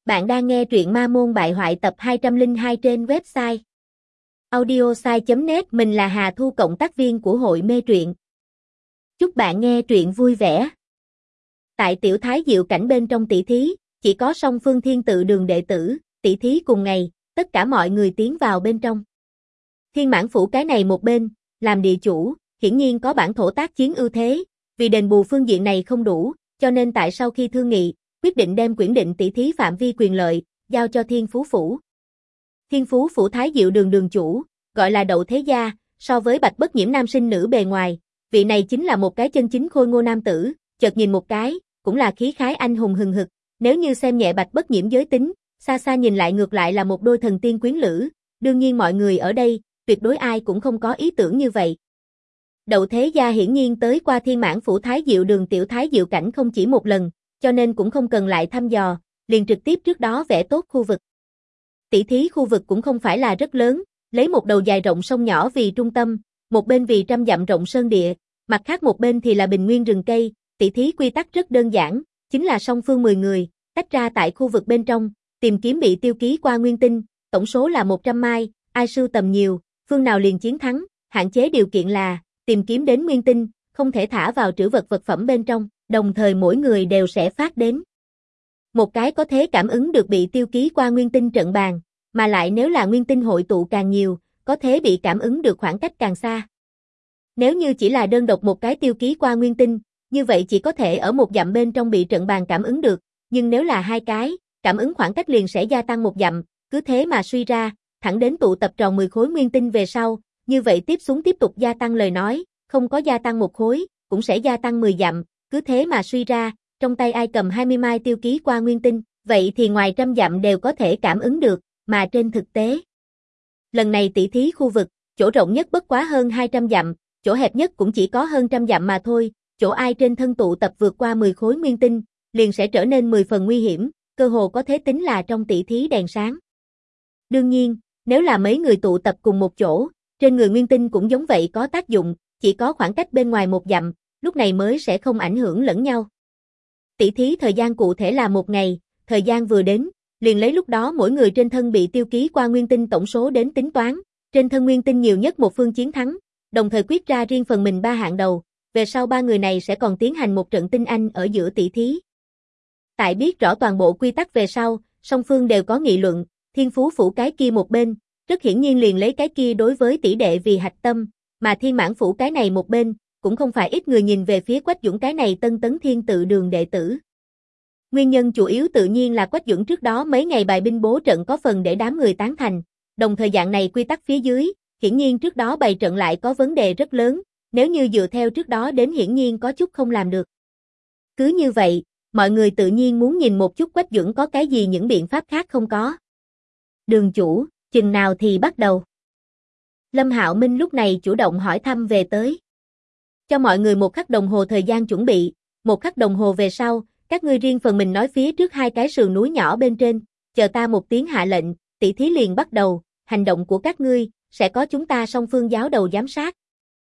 Bạn đang nghe truyện Ma Môn Bại Hoại tập 202 trên website audiosai.net. Mình là Hà Thu, cộng tác viên của hội mê truyện. Chúc bạn nghe truyện vui vẻ. Tại tiểu thái diệu cảnh bên trong tỷ thí, chỉ có song phương thiên tự đường đệ tử, tỷ thí cùng ngày, tất cả mọi người tiến vào bên trong. Thiên Mãn Phủ cái này một bên, làm địa chủ, hiển nhiên có bản thổ tác chiến ưu thế, vì đền bù phương diện này không đủ, cho nên tại sau khi thương nghị, quyết định đem quyển định tỷ thí phạm vi quyền lợi, giao cho Thiên Phú Phủ. Thiên Phú Phủ Thái Diệu đường đường chủ, gọi là Đậu Thế Gia, so với Bạch Bất Nhiễm nam sinh nữ bề ngoài, vị này chính là một cái chân chính khôi ngô nam tử, chợt nhìn một cái, cũng là khí khái anh hùng hừng hực, nếu như xem nhẹ Bạch Bất Nhiễm giới tính, xa xa nhìn lại ngược lại là một đôi thần tiên quyến lữ, đương nhiên mọi người ở đây, tuyệt đối ai cũng không có ý tưởng như vậy. Đậu Thế Gia hiển nhiên tới qua Thiên Mãn Phủ Thái Diệu đường tiểu thái diệu cảnh không chỉ một lần, cho nên cũng không cần lại thăm dò, liền trực tiếp trước đó vẽ tốt khu vực. Tỷ thí khu vực cũng không phải là rất lớn, lấy một đầu dài rộng sông nhỏ vì trung tâm, một bên vì 100 dặm rộng sơn địa, mặt khác một bên thì là bình nguyên rừng cây. Tỷ thí quy tắc rất đơn giản, chính là song phương 10 người, tách ra tại khu vực bên trong, tìm kiếm bị tiêu ký qua nguyên tinh, tổng số là 100 mai, ai sưu tầm nhiều, phương nào liền chiến thắng, hạn chế điều kiện là tìm kiếm đến nguyên tinh, không thể thả vào trữ vật vật phẩm bên trong, đồng thời mỗi người đều sẽ phát đến một cái có thể cảm ứng được bị tiêu ký qua nguyên tinh trận bàn, mà lại nếu là nguyên tinh hội tụ càng nhiều, có thể bị cảm ứng được khoảng cách càng xa. Nếu như chỉ là đơn độc một cái tiêu ký qua nguyên tinh, như vậy chỉ có thể ở một dặm bên trong bị trận bàn cảm ứng được, nhưng nếu là hai cái, cảm ứng khoảng cách liền sẽ gia tăng một dặm, cứ thế mà suy ra, thẳng đến tụ tập tròn 10 khối nguyên tinh về sau, như vậy tiếp xuống tiếp tục gia tăng lời nói, không có gia tăng một khối, cũng sẽ gia tăng 10 dặm, cứ thế mà suy ra, trong tay ai cầm 20 mai tiêu ký qua nguyên tinh, vậy thì ngoài 100 dặm đều có thể cảm ứng được, mà trên thực tế. Lần này tỷ thí khu vực, chỗ rộng nhất bất quá hơn 200 dặm, chỗ hẹp nhất cũng chỉ có hơn 100 dặm mà thôi, chỗ ai trên thân tụ tập vượt qua 10 khối nguyên tinh, liền sẽ trở nên 10 phần nguy hiểm, cơ hồ có thể tính là trong tỷ thí đèn sáng. Đương nhiên, nếu là mấy người tụ tập cùng một chỗ, trên người nguyên tinh cũng giống vậy có tác dụng, chỉ có khoảng cách bên ngoài 1 dặm, lúc này mới sẽ không ảnh hưởng lẫn nhau. Tỷ thí thời gian cụ thể là 1 ngày, thời gian vừa đến, liền lấy lúc đó mỗi người trên thân bị tiêu ký qua nguyên tinh tổng số đến tính toán, trên thân nguyên tinh nhiều nhất một phương chiến thắng, đồng thời quyết ra riêng phần mình 3 hạng đầu, về sau 3 người này sẽ còn tiến hành một trận tinh anh ở giữa tỷ thí. Tại biết rõ toàn bộ quy tắc về sau, song phương đều có nghị luận, Thiên Phú Phủ cái kia một bên, rất hiển nhiên liền lấy cái kia đối với tỷ đệ vì hạch tâm, mà Thiên Mãn Phủ cái này một bên, cũng không phải ít người nhìn về phía Quách Dũng cái này tân tấn thiên tự đường đệ tử. Nguyên nhân chủ yếu tự nhiên là Quách Dũng trước đó mấy ngày bài binh bố trận có phần để đám người tán thành, đồng thời dạng này quy tắc phía dưới, hiển nhiên trước đó bày trận lại có vấn đề rất lớn, nếu như dựa theo trước đó đến hiển nhiên có chút không làm được. Cứ như vậy, mọi người tự nhiên muốn nhìn một chút Quách Dũng có cái gì những biện pháp khác không có. Đường chủ, chừng nào thì bắt đầu? Lâm Hạo Minh lúc này chủ động hỏi thăm về tới. Cho mọi người 1 khắc đồng hồ thời gian chuẩn bị, 1 khắc đồng hồ về sau, các ngươi riêng phần mình nói phía trước 2 cái sườn núi nhỏ bên trên, chờ ta một tiếng hạ lệnh, tỷ thí liền bắt đầu, hành động của các ngươi, sẽ có chúng ta song phương giáo đầu giám sát.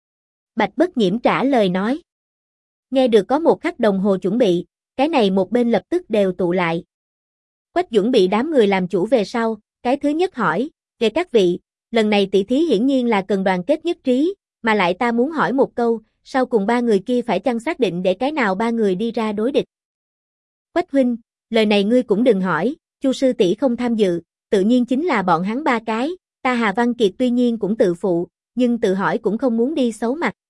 Bạch Bất Nhiễm trả lời nói. Nghe được có 1 khắc đồng hồ chuẩn bị, cái này một bên lập tức đều tụ lại. Quách Dũng bị đám người làm chủ về sau, cái thứ nhất hỏi, kể các vị, lần này tỷ thí hiển nhiên là cần đoàn kết nhất trí, mà lại ta muốn hỏi một câu, sau cùng 3 người kia phải chăng xác định để cái nào 3 người đi ra đối địch? Quách huynh, lời này ngươi cũng đừng hỏi, Chu sư tỷ không tham dự, tự nhiên chính là bọn hắn 3 cái, ta Hà Văn Kiệt tuy nhiên cũng tự phụ, nhưng tự hỏi cũng không muốn đi xấu mặt.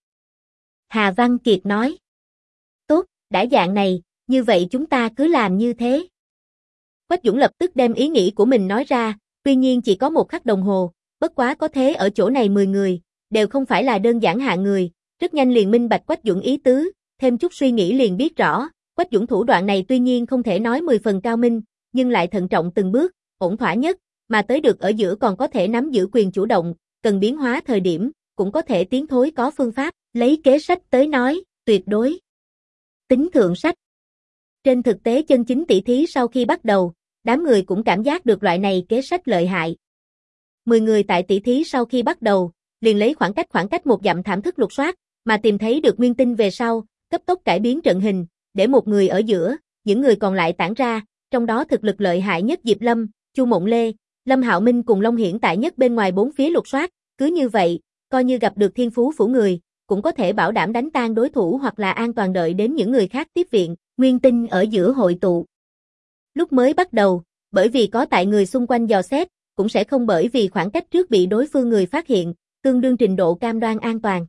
Hà Văn Kiệt nói, tốt, đã dạng này, như vậy chúng ta cứ làm như thế. Quách Dũng lập tức đem ý nghĩ của mình nói ra, tuy nhiên chỉ có 1 khắc đồng hồ, bất quá có thế ở chỗ này 10 người, đều không phải là đơn giản hạng người, rất nhanh liền minh bạch Quách Dũng ý tứ, thêm chút suy nghĩ liền biết rõ, Quách Dũng thủ đoạn này tuy nhiên không thể nói 10 phần cao minh, nhưng lại thận trọng từng bước, ổn thỏa nhất, mà tới được ở giữa còn có thể nắm giữ quyền chủ động, cần biến hóa thời điểm, cũng có thể tiến thối có phương pháp, lấy kế sách tới nói, tuyệt đối tính thượng sách. Trên thực tế chân chính tỷ thí sau khi bắt đầu, đám người cũng cảm giác được loại này kế sách lợi hại. 10 người tại tỷ thí sau khi bắt đầu, liền lấy khoảng cách 1 dặm thảm thức lục soát, mà tìm thấy được nguyên tinh về sau, cấp tốc cải biến trận hình, để một người ở giữa, những người còn lại tản ra, trong đó thực lực lợi hại nhất Diệp Lâm, Chu Mộng Lê, Lâm Hạo Minh cùng Long Hiển tại nhất bên ngoài bốn phía lục soát, cứ như vậy, coi như gặp được thiên phú phủ người, cũng có thể bảo đảm đánh tan đối thủ hoặc là an toàn đợi đến những người khác tiếp viện, nguyên tinh ở giữa hội tụ. Lúc mới bắt đầu, bởi vì có tại người xung quanh dò xét, cũng sẽ không bởi vì khoảng cách trước bị đối phương người phát hiện, tương đương trình độ cam đoan an toàn.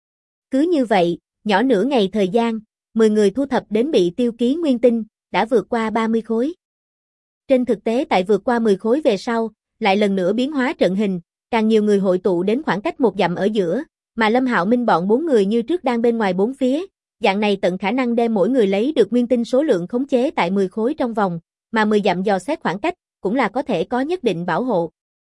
Cứ như vậy, nhỏ nửa ngày thời gian, 10 người thu thập đến bị tiêu ký nguyên tinh, đã vượt qua 30 khối. Trên thực tế tại vượt qua 10 khối về sau, lại lần nữa biến hóa trận hình, càng nhiều người hội tụ đến khoảng cách 1 dặm ở giữa, mà Lâm Hạo Minh bọn 4 người như trước đang bên ngoài 4 phía, dạng này tận khả năng đem mỗi người lấy được nguyên tinh số lượng khống chế tại 10 khối trong vòng, mà 10 dặm dò xét khoảng cách, cũng là có thể có nhất định bảo hộ.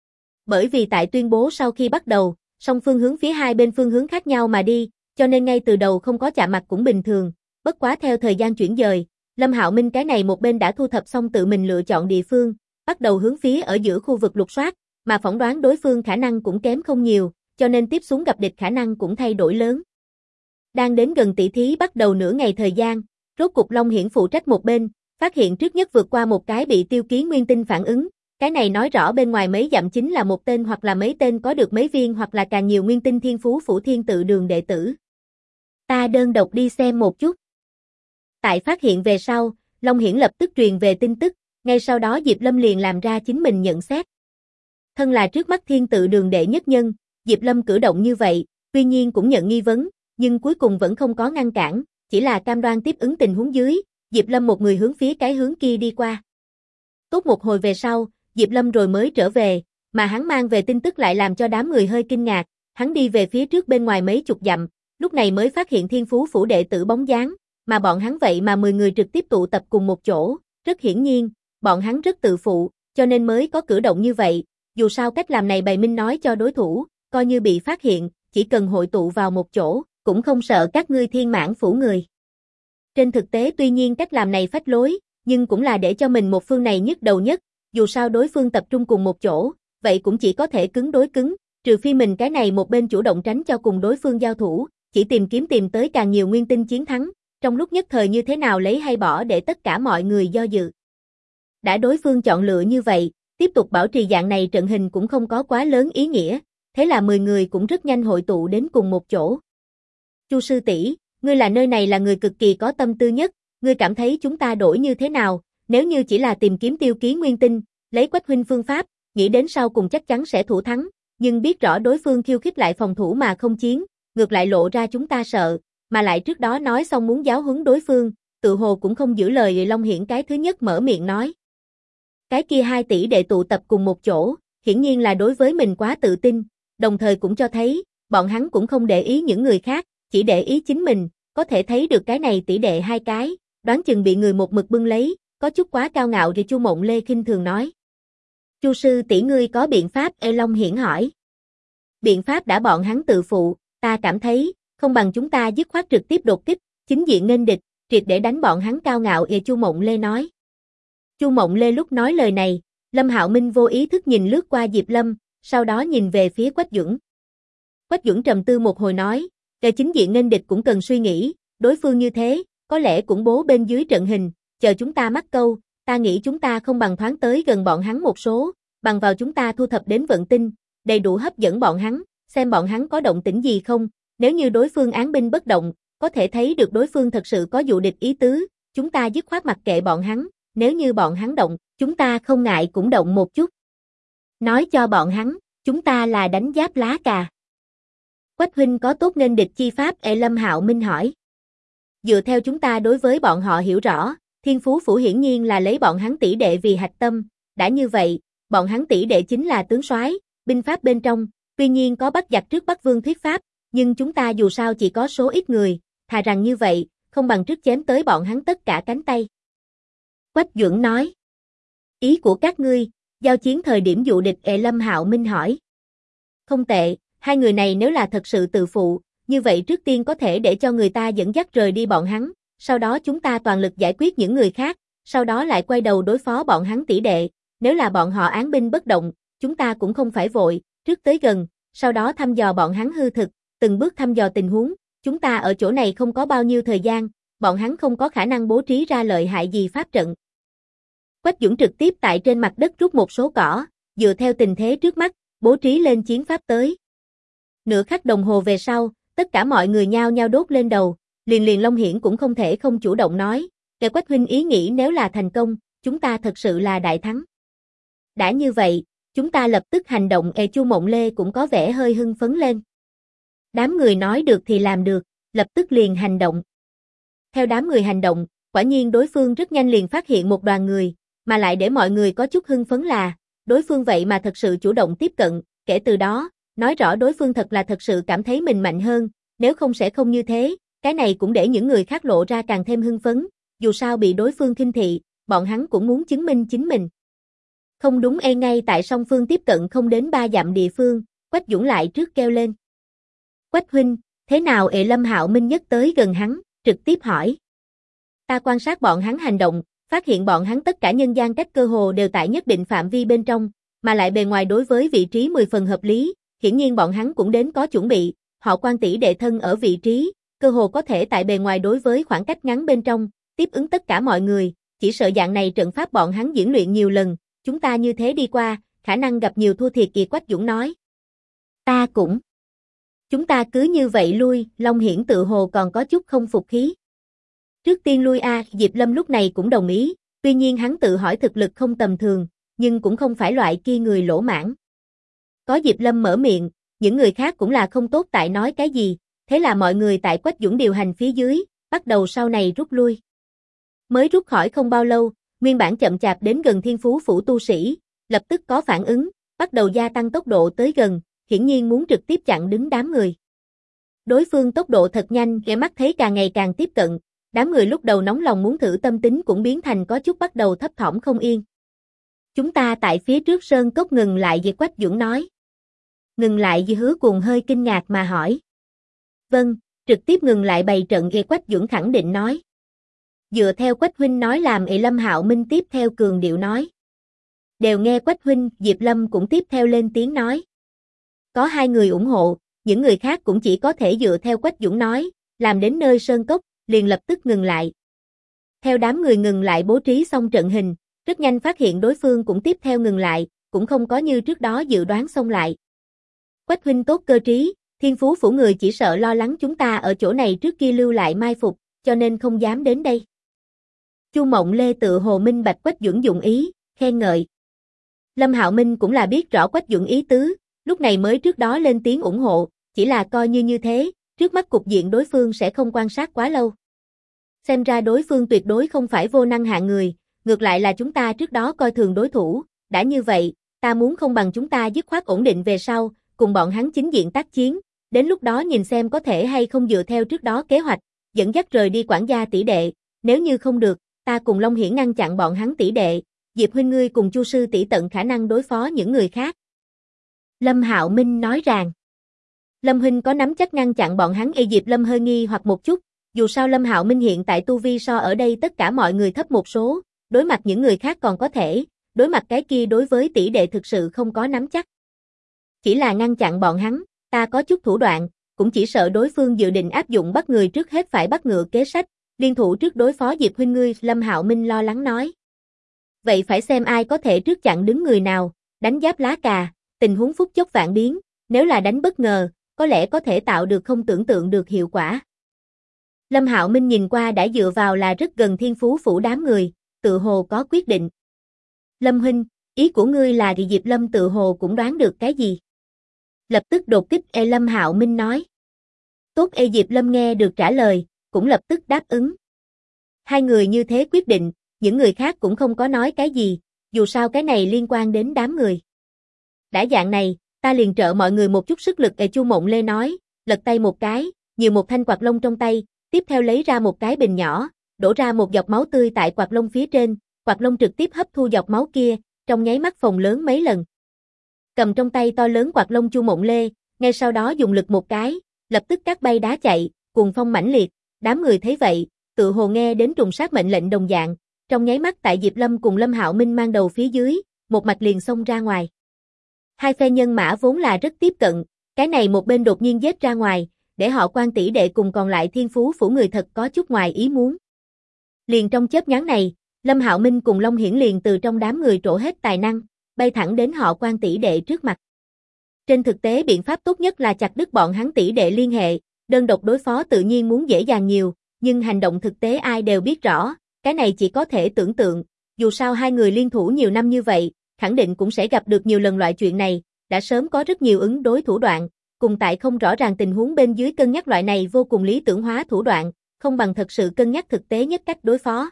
Bởi vì tại tuyên bố sau khi bắt đầu, song phương hướng phía hai bên phương hướng khác nhau mà đi, cho nên ngay từ đầu không có chạm mặt cũng bình thường, bất quá theo thời gian chuyển dời, Lâm Hạo Minh cái này một bên đã thu thập xong tự mình lựa chọn địa phương, bắt đầu hướng phía ở giữa khu vực lục soát, mà phỏng đoán đối phương khả năng cũng kém không nhiều, cho nên tiếp xuống gặp địch khả năng cũng thay đổi lớn. Đang đến gần tỷ thí bắt đầu nửa ngày thời gian, rốt cục Long Hiển phụ trách một bên, phát hiện trước nhất vượt qua một cái bị tiêu ký nguyên tinh phản ứng, cái này nói rõ bên ngoài mấy dặm chính là một tên hoặc là mấy tên có được mấy viên hoặc là càng nhiều nguyên tinh thiên phú phủ thiên tự đường đệ tử. Ta đơn độc đi xem một chút. Tại phát hiện về sau, Long Hiển lập tức truyền về tin tức, ngay sau đó Diệp Lâm liền làm ra chính mình nhận xét. Thân là trước mắt thiên tự đường đệ nhất nhân, Diệp Lâm cử động như vậy, tuy nhiên cũng nhận nghi vấn, nhưng cuối cùng vẫn không có ngăn cản, chỉ là cam đoan tiếp ứng tình huống dưới, Diệp Lâm một người hướng phía cái hướng kia đi qua. Tốt một hồi về sau, Diệp Lâm rồi mới trở về, mà hắn mang về tin tức lại làm cho đám người hơi kinh ngạc, hắn đi về phía trước bên ngoài mấy chục dặm, lúc này mới phát hiện thiên phú phủ đệ tử bóng dáng, mà bọn hắn vậy mà 10 người trực tiếp tụ tập cùng một chỗ, rất hiển nhiên, bọn hắn rất tự phụ, cho nên mới có cử động như vậy, dù sao cách làm này bày minh nói cho đối thủ, coi như bị phát hiện, chỉ cần hội tụ vào một chỗ, cũng không sợ các ngươi thiên mãn phủ người. Trên thực tế tuy nhiên cách làm này phách lối, nhưng cũng là để cho mình một phương này nhức đầu nhất, dù sao đối phương tập trung cùng một chỗ, vậy cũng chỉ có thể cứng đối cứng, trừ phi mình cái này một bên chủ động tránh cho cùng đối phương giao thủ, chỉ tìm tới càng nhiều nguyên tinh chiến thắng, trong lúc nhất thời như thế nào lấy hay bỏ để tất cả mọi người do dự. Đã đối phương chọn lựa như vậy, tiếp tục bảo trì dạng này trận hình cũng không có quá lớn ý nghĩa, thế là 10 người cũng rất nhanh hội tụ đến cùng một chỗ. Chu sư tỷ, ngươi là nơi này là người cực kỳ có tâm tư nhất, ngươi cảm thấy chúng ta đổi như thế nào, nếu như chỉ là tìm kiếm tiêu ký nguyên tinh, lấy Quách huynh phương pháp, nghĩ đến sau cùng chắc chắn sẽ thủ thắng, nhưng biết rõ đối phương khiêu khích lại phòng thủ mà không chiến, ngược lại lộ ra chúng ta sợ, mà lại trước đó nói xong muốn giáo huấn đối phương, tự hồ cũng không giữ lời. Long Hiển cái thứ nhất mở miệng nói. Cái kia 2 tỷ đệ tụ tập cùng một chỗ, hiển nhiên là đối với mình quá tự tin, đồng thời cũng cho thấy, bọn hắn cũng không để ý những người khác, chỉ để ý chính mình, có thể thấy được cái này tỷ đệ 2 cái, đoán chừng bị người một mực bưng lấy, có chút quá cao ngạo. Rồi Chu Mộng Lê khinh thường nói. Chu sư tỷ ngươi có biện pháp? Long Hiển hỏi. Biện pháp đã bọn hắn tự phụ, ta cảm thấy, không bằng chúng ta dứt khoát trực tiếp đột kích, chính diện nghênh địch, triệt để đánh bọn hắn cao ngạo. Chu Mộng Lê nói. Chu Mộng Lê lúc nói lời này, Lâm Hạo Minh vô ý thức nhìn lướt qua Diệp Lâm, sau đó nhìn về phía Quách Duẩn. Quách Duẩn trầm tư một hồi nói, để chính diện nghênh địch cũng cần suy nghĩ, đối phương như thế, có lẽ cũng bố bên dưới trận hình, chờ chúng ta mắc câu, ta nghĩ chúng ta không bằng thoáng tới gần bọn hắn một số, bằng vào chúng ta thu thập đến vận tinh, đầy đủ hấp dẫn bọn hắn, xem bọn hắn có động tĩnh gì không, nếu như đối phương án binh bất động, có thể thấy được đối phương thật sự có dụ địch ý tứ, chúng ta dứt khoát mặc kệ bọn hắn, nếu như bọn hắn động, chúng ta không ngại cũng động một chút. Nói cho bọn hắn, chúng ta là đánh giáp lá cà. Quách huynh có tốt nên địch chi pháp? Lâm Hạo Minh hỏi. Dựa theo chúng ta đối với bọn họ hiểu rõ, thiên phú phủ hiển nhiên là lấy bọn hắn tỷ đệ vì hạch tâm, đã như vậy, bọn hắn tỷ đệ chính là tướng soái, binh pháp bên trong, tuy nhiên có bắt giặc trước bắt vương thuyết pháp, nhưng chúng ta dù sao chỉ có số ít người, thà rằng như vậy, không bằng trước chém tới bọn hắn tất cả cánh tay. Quách Duẩn nói. Ý của các ngươi, giao chiến thời điểm dụ địch? Lâm Hạo Minh hỏi. Không tệ, 2 người này nếu là thật sự tự phụ, như vậy trước tiên có thể để cho người ta dẫn dắt rời đi bọn hắn, sau đó chúng ta toàn lực giải quyết những người khác, sau đó lại quay đầu đối phó bọn hắn tỷ đệ, nếu là bọn họ án binh bất động, chúng ta cũng không phải vội, trước tới gần, sau đó thăm dò bọn hắn hư thực, từng bước thăm dò tình huống, chúng ta ở chỗ này không có bao nhiêu thời gian, bọn hắn không có khả năng bố trí ra lợi hại gì pháp trận. Quách Dũng trực tiếp tại trên mặt đất rút một số cỏ, dựa theo tình thế trước mắt, bố trí lên chiến pháp tới. Nửa khắc đồng hồ về sau, tất cả mọi người nhao nhao đốt lên đầu, liền Long Hiển cũng không thể không chủ động nói, kể Quách huynh ý nghĩ nếu là thành công, chúng ta thật sự là đại thắng. Đã như vậy, chúng ta lập tức hành động. Chu Mộng Lê cũng có vẻ hơi hưng phấn lên. Đám người nói được thì làm được, lập tức liền hành động. Theo đám người hành động, quả nhiên đối phương rất nhanh liền phát hiện một đoàn người, mà lại để mọi người có chút hưng phấn là, đối phương vậy mà thật sự chủ động tiếp cận, kể từ đó, nói rõ đối phương thật sự cảm thấy mình mạnh hơn, nếu không sẽ không như thế, cái này cũng để những người khác lộ ra càng thêm hưng phấn, dù sao bị đối phương khinh thị, bọn hắn cũng muốn chứng minh chính mình. Không đúng ngay tại song phương tiếp cận không đến 3 dặm địa phương, Quách Dũng lại trước kêu lên. Quách huynh, thế nào? Lâm Hạo Minh nhất tới gần hắn, trực tiếp hỏi. Ta quan sát bọn hắn hành động, phát hiện bọn hắn tất cả nhân gian cách cơ hồ đều tại nhất định phạm vi bên trong, mà lại bề ngoài đối với vị trí 10 phần hợp lý, hiển nhiên bọn hắn cũng đến có chuẩn bị, họ Quan tỷ đệ thân ở vị trí, cơ hồ có thể tại bề ngoài đối với khoảng cách ngắn bên trong, tiếp ứng tất cả mọi người, chỉ sợ dạng này trận pháp bọn hắn diễn luyện nhiều lần, chúng ta như thế đi qua, khả năng gặp nhiều thua thiệt. Quách Dũng nói. Ta cũng. Chúng ta cứ như vậy lui, Long Hiển tự hồ còn có chút không phục khí. Trước tiên lui a. Diệp Lâm lúc này cũng đồng ý, tuy nhiên hắn tự hỏi thực lực không tầm thường, nhưng cũng không phải loại kia người lỗ mãn. Có Diệp Lâm mở miệng, những người khác cũng là không tốt tại nói cái gì, thế là mọi người tại Quách Dũng điều hành phía dưới, bắt đầu sau này rút lui. Mới rút khỏi không bao lâu, nguyên bản chậm chạp đến gần Thiên Phú Phủ tu sĩ, lập tức có phản ứng, bắt đầu gia tăng tốc độ tới gần, hiển nhiên muốn trực tiếp chặn đứng đám người. Đối phương tốc độ thật nhanh, ghé mắt thấy càng ngày càng tiếp cận, đám người lúc đầu nóng lòng muốn thử tâm tính cũng biến thành có chút bắt đầu thấp thỏm không yên. Chúng ta tại phía trước sơn cốc ngừng lại. Về Quách Dũng nói. Ngừng lại? Vì Hứa Cuồng hơi kinh ngạc mà hỏi. Vâng, trực tiếp ngừng lại bày trận. Về Quách Dũng khẳng định nói. Dựa theo Quách huynh nói làm. Lâm Hạo Minh tiếp theo cường điệu nói. Đều nghe Quách huynh. Diệp Lâm cũng tiếp theo lên tiếng nói. Có 2 người ủng hộ, những người khác cũng chỉ có thể dựa theo Quách Dũng nói, làm đến nơi sơn cốc, liền lập tức ngừng lại. Theo đám người ngừng lại bố trí xong trận hình, rất nhanh phát hiện đối phương cũng tiếp theo ngừng lại, cũng không có như trước đó dự đoán xông lại. Quách huynh tốt cơ trí, Thiên Phú Phủ người chỉ sợ lo lắng chúng ta ở chỗ này trước kia lưu lại mai phục, cho nên không dám đến đây. Chu Mộng Lê tự hồ minh bạch Quách Dũng dụng ý, khen ngợi. Lâm Hạo Minh cũng là biết rõ Quách Dũng ý tứ, lúc này mới trước đó lên tiếng ủng hộ, chỉ là coi như thế, trước mắt cục diện đối phương sẽ không quan sát quá lâu. Xem ra đối phương tuyệt đối không phải vô năng hạng người, ngược lại là chúng ta trước đó coi thường đối thủ, đã như vậy, ta muốn không bằng chúng ta dứt khoát ổn định về sau, cùng bọn hắn chính diện tác chiến, đến lúc đó nhìn xem có thể hay không dựa theo trước đó kế hoạch, dẫn dắt rời đi quản gia tỷ đệ, nếu như không được, ta cùng Long Hiển ngăn chặn bọn hắn tỷ đệ, Diệp huynh ngươi cùng Chu sư tỷ tận khả năng đối phó những người khác. Lâm Hạo Minh nói rằng, Lâm huynh có nắm chắc ngăn chặn bọn hắn? Diệp Lâm hơi nghi hoặc một chút, dù sao Lâm Hạo Minh hiện tại tu vi so ở đây tất cả mọi người thấp một số, đối mặt những người khác còn có thể, đối mặt cái kia đối với tỷ đệ thực sự không có nắm chắc. Chỉ là ngăn chặn bọn hắn, ta có chút thủ đoạn, cũng chỉ sợ đối phương dự định áp dụng bắt người trước hết phải bắt ngựa kế sách, liên thủ trước đối phó Diệp huynh ngươi. Lâm Hạo Minh lo lắng nói. Vậy phải xem ai có thể trước chặn đứng người nào, đánh giáp lá cà, tình huống phút chốc vạn biến, nếu là đánh bất ngờ, có lẽ có thể tạo được không tưởng tượng được hiệu quả. Lâm Hạo Minh nhìn qua đã dựa vào là rất gần Thiên Phú Phủ đám người, tự hồ có quyết định. Lâm huynh, ý của ngươi là? Diệp Lâm tự hồ cũng đoán được cái gì. Lập tức đột kích. Lâm Hạo Minh nói. Tốt. Diệp Lâm nghe được trả lời, cũng lập tức đáp ứng. 2 người như thế quyết định, những người khác cũng không có nói cái gì, dù sao cái này liên quan đến đám người. Đã dạng này, ta liền trợ mọi người một chút sức lực. Chu Mộng Lê nói, lật tay một cái, nhiều một thanh quạt lông trong tay, tiếp theo lấy ra một cái bình nhỏ, đổ ra một giọt máu tươi tại quạt lông phía trên, quạt lông trực tiếp hấp thu giọt máu kia, trong nháy mắt phồng lớn mấy lần. Cầm trong tay to lớn quạt lông Chu Mộng Lê, ngay sau đó dùng lực một cái, lập tức cát bay đá chạy, cuồng phong mãnh liệt, đám người thấy vậy, tự hồ nghe đến trùng sát mệnh lệnh đồng dạng, trong nháy mắt tại Diệp Lâm cùng Lâm Hạo Minh mang đầu phía dưới, một mạch liền xông ra ngoài. 2 phe nhân mã vốn là rất tiếp cận, cái này một bên đột nhiên giết ra ngoài, để họ Quan tỷ đệ cùng còn lại Thiên Phú Phủ người thật có chút ngoài ý muốn. Liền trong chớp nhoáng này, Lâm Hạo Minh cùng Long Hiển liền từ trong đám người trổ hết tài năng, bay thẳng đến họ Quan tỷ đệ trước mặt. Trên thực tế biện pháp tốt nhất là chặt đứt bọn hắn tỷ đệ liên hệ, đơn độc đối phó tự nhiên muốn dễ dàng nhiều, nhưng hành động thực tế ai đều biết rõ, cái này chỉ có thể tưởng tượng, dù sao hai người liên thủ nhiều năm như vậy, khẳng định cũng sẽ gặp được nhiều lần loại chuyện này, đã sớm có rất nhiều ứng đối thủ đoạn, cùng tại không rõ ràng tình huống bên dưới cân nhắc loại này vô cùng lý tưởng hóa thủ đoạn, không bằng thật sự cân nhắc thực tế nhất cách đối phó.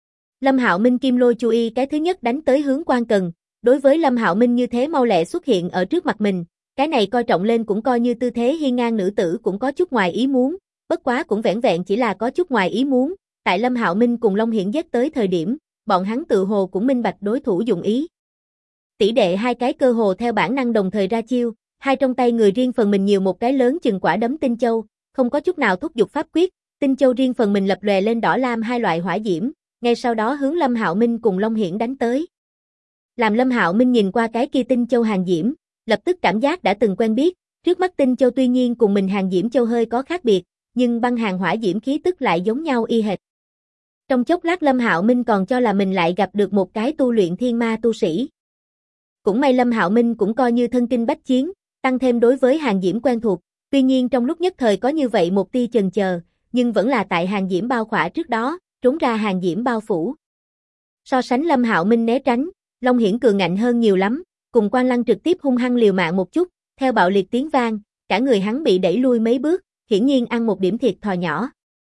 Lâm Hạo Minh kim lôi chú y cái thứ nhất đánh tới hướng Quan Cần, đối với Lâm Hạo Minh như thế mau lẹ xuất hiện ở trước mặt mình, cái này coi trọng lên cũng coi như tư thế hiên ngang nữ tử cũng có chút ngoài ý muốn, bất quá cũng vẻn vẹn chỉ là có chút ngoài ý muốn, tại Lâm Hạo Minh cùng Long Hiển giết tới thời điểm, bọn hắn tự hồ cũng minh bạch đối thủ dụng ý. Tỷ đệ hai cái cơ hồ theo bản năng đồng thời ra chiêu, hai trong tay người riêng phần mình nhiều một cái lớn chừng quả đấm tinh châu, không có chút nào thúc giục pháp quyết, tinh châu riêng phần mình lập lòe lên đỏ lam hai loại hỏa diễm, ngay sau đó hướng Lâm Hạo Minh cùng Long Hiển đánh tới. Làm Lâm Hạo Minh nhìn qua cái kia tinh châu hàng diễm, lập tức cảm giác đã từng quen biết, trước mắt tinh châu tuy nhiên cùng mình hàng diễm châu hơi có khác biệt, nhưng băng hàng hỏa diễm khí tức lại giống nhau y hệt. Trong chốc lát Lâm Hạo Minh còn cho là mình lại gặp được một cái tu luyện thiên ma tu sĩ. Cũng may Lâm Hạo Minh cũng coi như thân kinh bách chiến, tăng thêm đối với hàng diễm quen thuộc, tuy nhiên trong lúc nhất thời có như vậy một tia chần chờ, nhưng vẫn là tại hàng diễm bao khỏa trước đó, trốn ra hàng diễm bao phủ. So sánh Lâm Hạo Minh né tránh, Long Hiển cường ngạnh hơn nhiều lắm, cùng Quan Lăng trực tiếp hung hăng liều mạng một chút, theo bạo liệt tiếng vang, cả người hắn bị đẩy lui mấy bước, hiển nhiên ăn một điểm thiệt thòi nhỏ.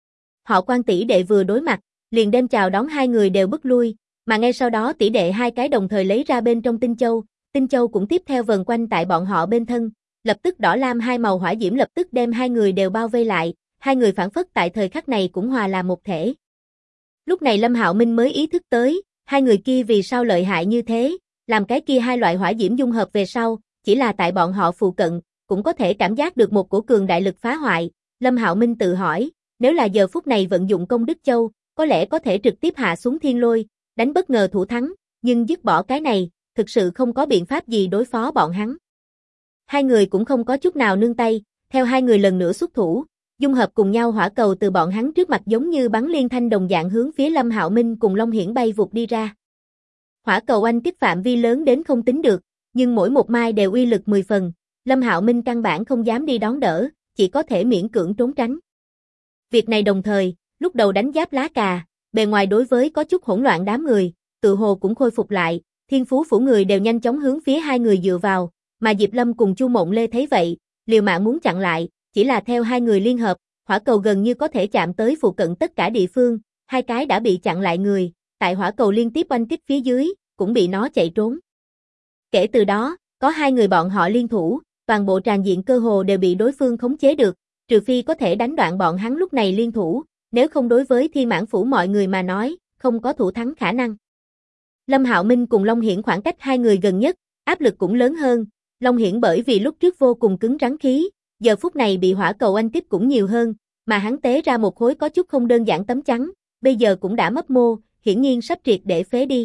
Họ Quan tỷ đệ vừa đối mặt, liền đem chào đón hai người đều bức lui, mà ngay sau đó tỷ đệ hai cái đồng thời lấy ra bên trong tinh châu cũng tiếp theo vần quanh tại bọn họ bên thân, lập tức đỏ lam hai màu hỏa diễm lập tức đem hai người đều bao vây lại, hai người phản phất tại thời khắc này cũng hòa làm một thể. Lúc này Lâm Hạo Minh mới ý thức tới, hai người kia vì sao lợi hại như thế, làm cái kia hai loại hỏa diễm dung hợp về sau, chỉ là tại bọn họ phụ cận, cũng có thể cảm giác được một cổ cường đại lực phá hoại. Lâm Hạo Minh tự hỏi, nếu là giờ phút này vận dụng công đức châu, có lẽ có thể trực tiếp hạ xuống thiên lôi, đánh bất ngờ thủ thắng, nhưng dứt bỏ cái này, thực sự không có biện pháp gì đối phó bọn hắn. Hai người cũng không có chút nào nương tay, theo hai người lần nữa xuất thủ, dung hợp cùng nhau hỏa cầu từ bọn hắn trước mặt giống như bắn liên thanh đồng dạng hướng phía Lâm Hạo Minh cùng Long Hiển bay vụt đi ra. Hỏa cầu oanh kích phạm vi lớn đến không tính được, nhưng mỗi một mai đều uy lực 10 phần, Lâm Hạo Minh căn bản không dám đi đón đỡ, chỉ có thể miễn cưỡng trốn tránh. Việc này đồng thời, lúc đầu đánh giáp lá cà, bề ngoài đối với có chút hỗn loạn đám người, tự hồ cũng khôi phục lại, Thiên Phú phủ người đều nhanh chóng hướng phía hai người dựa vào, mà Diệp Lâm cùng Chu Mộng Lê thấy vậy, liều mạng muốn chặn lại, chỉ là theo hai người liên hợp, hỏa cầu gần như có thể chạm tới phụ cận tất cả địa phương, hai cái đã bị chặn lại người, tại hỏa cầu liên tiếp oanh kích phía dưới, cũng bị nó chạy trốn. Kể từ đó, có hai người bọn họ liên thủ, toàn bộ tràn diện cơ hồ đều bị đối phương khống chế được, trừ phi có thể đánh đoạn bọn hắn lúc này liên thủ, nếu không đối với Thiên Mãn phủ mọi người mà nói, không có thủ thắng khả năng. Lâm Hạo Minh cùng Long Hiển khoảng cách hai người gần nhất, áp lực cũng lớn hơn, Long Hiển bởi vì lúc trước vô cùng cứng rắn khí, giờ phút này bị hỏa cầu oanh kích cũng nhiều hơn, mà hắn tế ra một khối có chút không đơn giản tấm chắn, bây giờ cũng đã mấp mô, hiển nhiên sắp triệt để phế đi.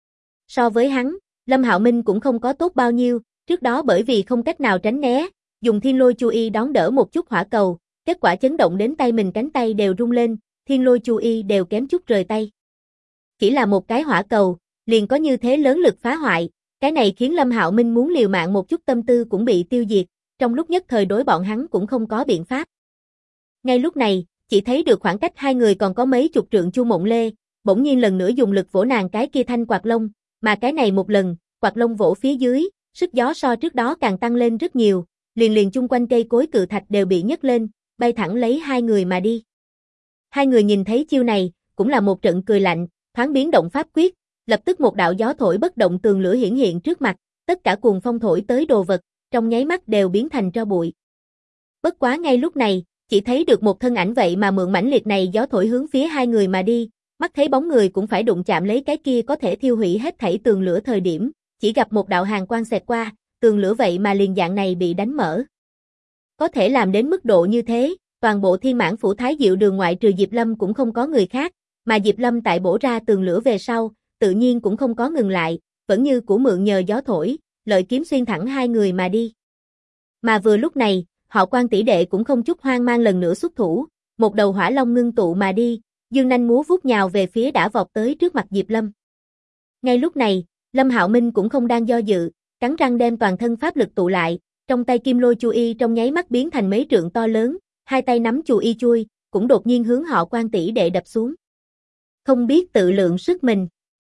So với hắn, Lâm Hạo Minh cũng không có tốt bao nhiêu, trước đó bởi vì không cách nào tránh né, dùng thiên lôi chu y đón đỡ một chút hỏa cầu, kết quả chấn động đến tay mình cánh tay đều rung lên, thiên lôi chu y đều kém chút rời tay. Chỉ là một cái hỏa cầu, liền có như thế lớn lực phá hoại, cái này khiến Lâm Hạo Minh muốn liều mạng một chút tâm tư cũng bị tiêu diệt, trong lúc nhất thời đối bọn hắn cũng không có biện pháp. Ngay lúc này, chỉ thấy được khoảng cách hai người còn có mấy chục trượng Chu Mộng Lê, bỗng nhiên lần nữa dùng lực vỗ nàng cái kia thanh quạt lông, mà cái này một lần, quạt lông vỗ phía dưới, sức gió so trước đó càng tăng lên rất nhiều, liền chung quanh cây cối cự thạch đều bị nhấc lên, bay thẳng lấy hai người mà đi. Hai người nhìn thấy chiêu này, cũng là một trận cười lạnh, thoáng biến động pháp quyết, lập tức một đạo gió thổi bất động tường lửa hiển hiện trước mặt, tất cả cuồng phong thổi tới đồ vật, trong nháy mắt đều biến thành tro bụi. Bất quá ngay lúc này, chỉ thấy được một thân ảnh vậy mà mượn mãnh liệt này gió thổi hướng phía hai người mà đi, mắt thấy bóng người cũng phải đụng chạm lấy cái kia có thể thiêu hủy hết thảy tường lửa thời điểm, chỉ gặp một đạo hàn quang xẹt qua, tường lửa vậy mà liền dạng này bị đánh mở. Có thể làm đến mức độ như thế, toàn bộ Thiên Mãn phủ Thái Diệu đường ngoại trừ Diệp Lâm cũng không có người khác, mà Diệp Lâm tại bổ ra tường lửa về sau, tự nhiên cũng không có ngừng lại, vẫn như cũ mượn nhờ gió thổi, lợi kiếm xuyên thẳng hai người mà đi. Mà vừa lúc này, họ Quan tỷ đệ cũng không chút hoang mang lần nữa xuất thủ, một đầu hỏa long ngưng tụ mà đi, dương nanh múa vuốt nhào về phía đã vọt tới trước mặt Diệp Lâm. Ngay lúc này, Lâm Hạo Minh cũng không đang do dự, cắn răng đem toàn thân pháp lực tụ lại, trong tay kim lôi chu y trong nháy mắt biến thành mấy trượng to lớn, hai tay nắm chu y chui, cũng đột nhiên hướng Họ Quan tỷ đệ đập xuống. Không biết tự lượng sức mình.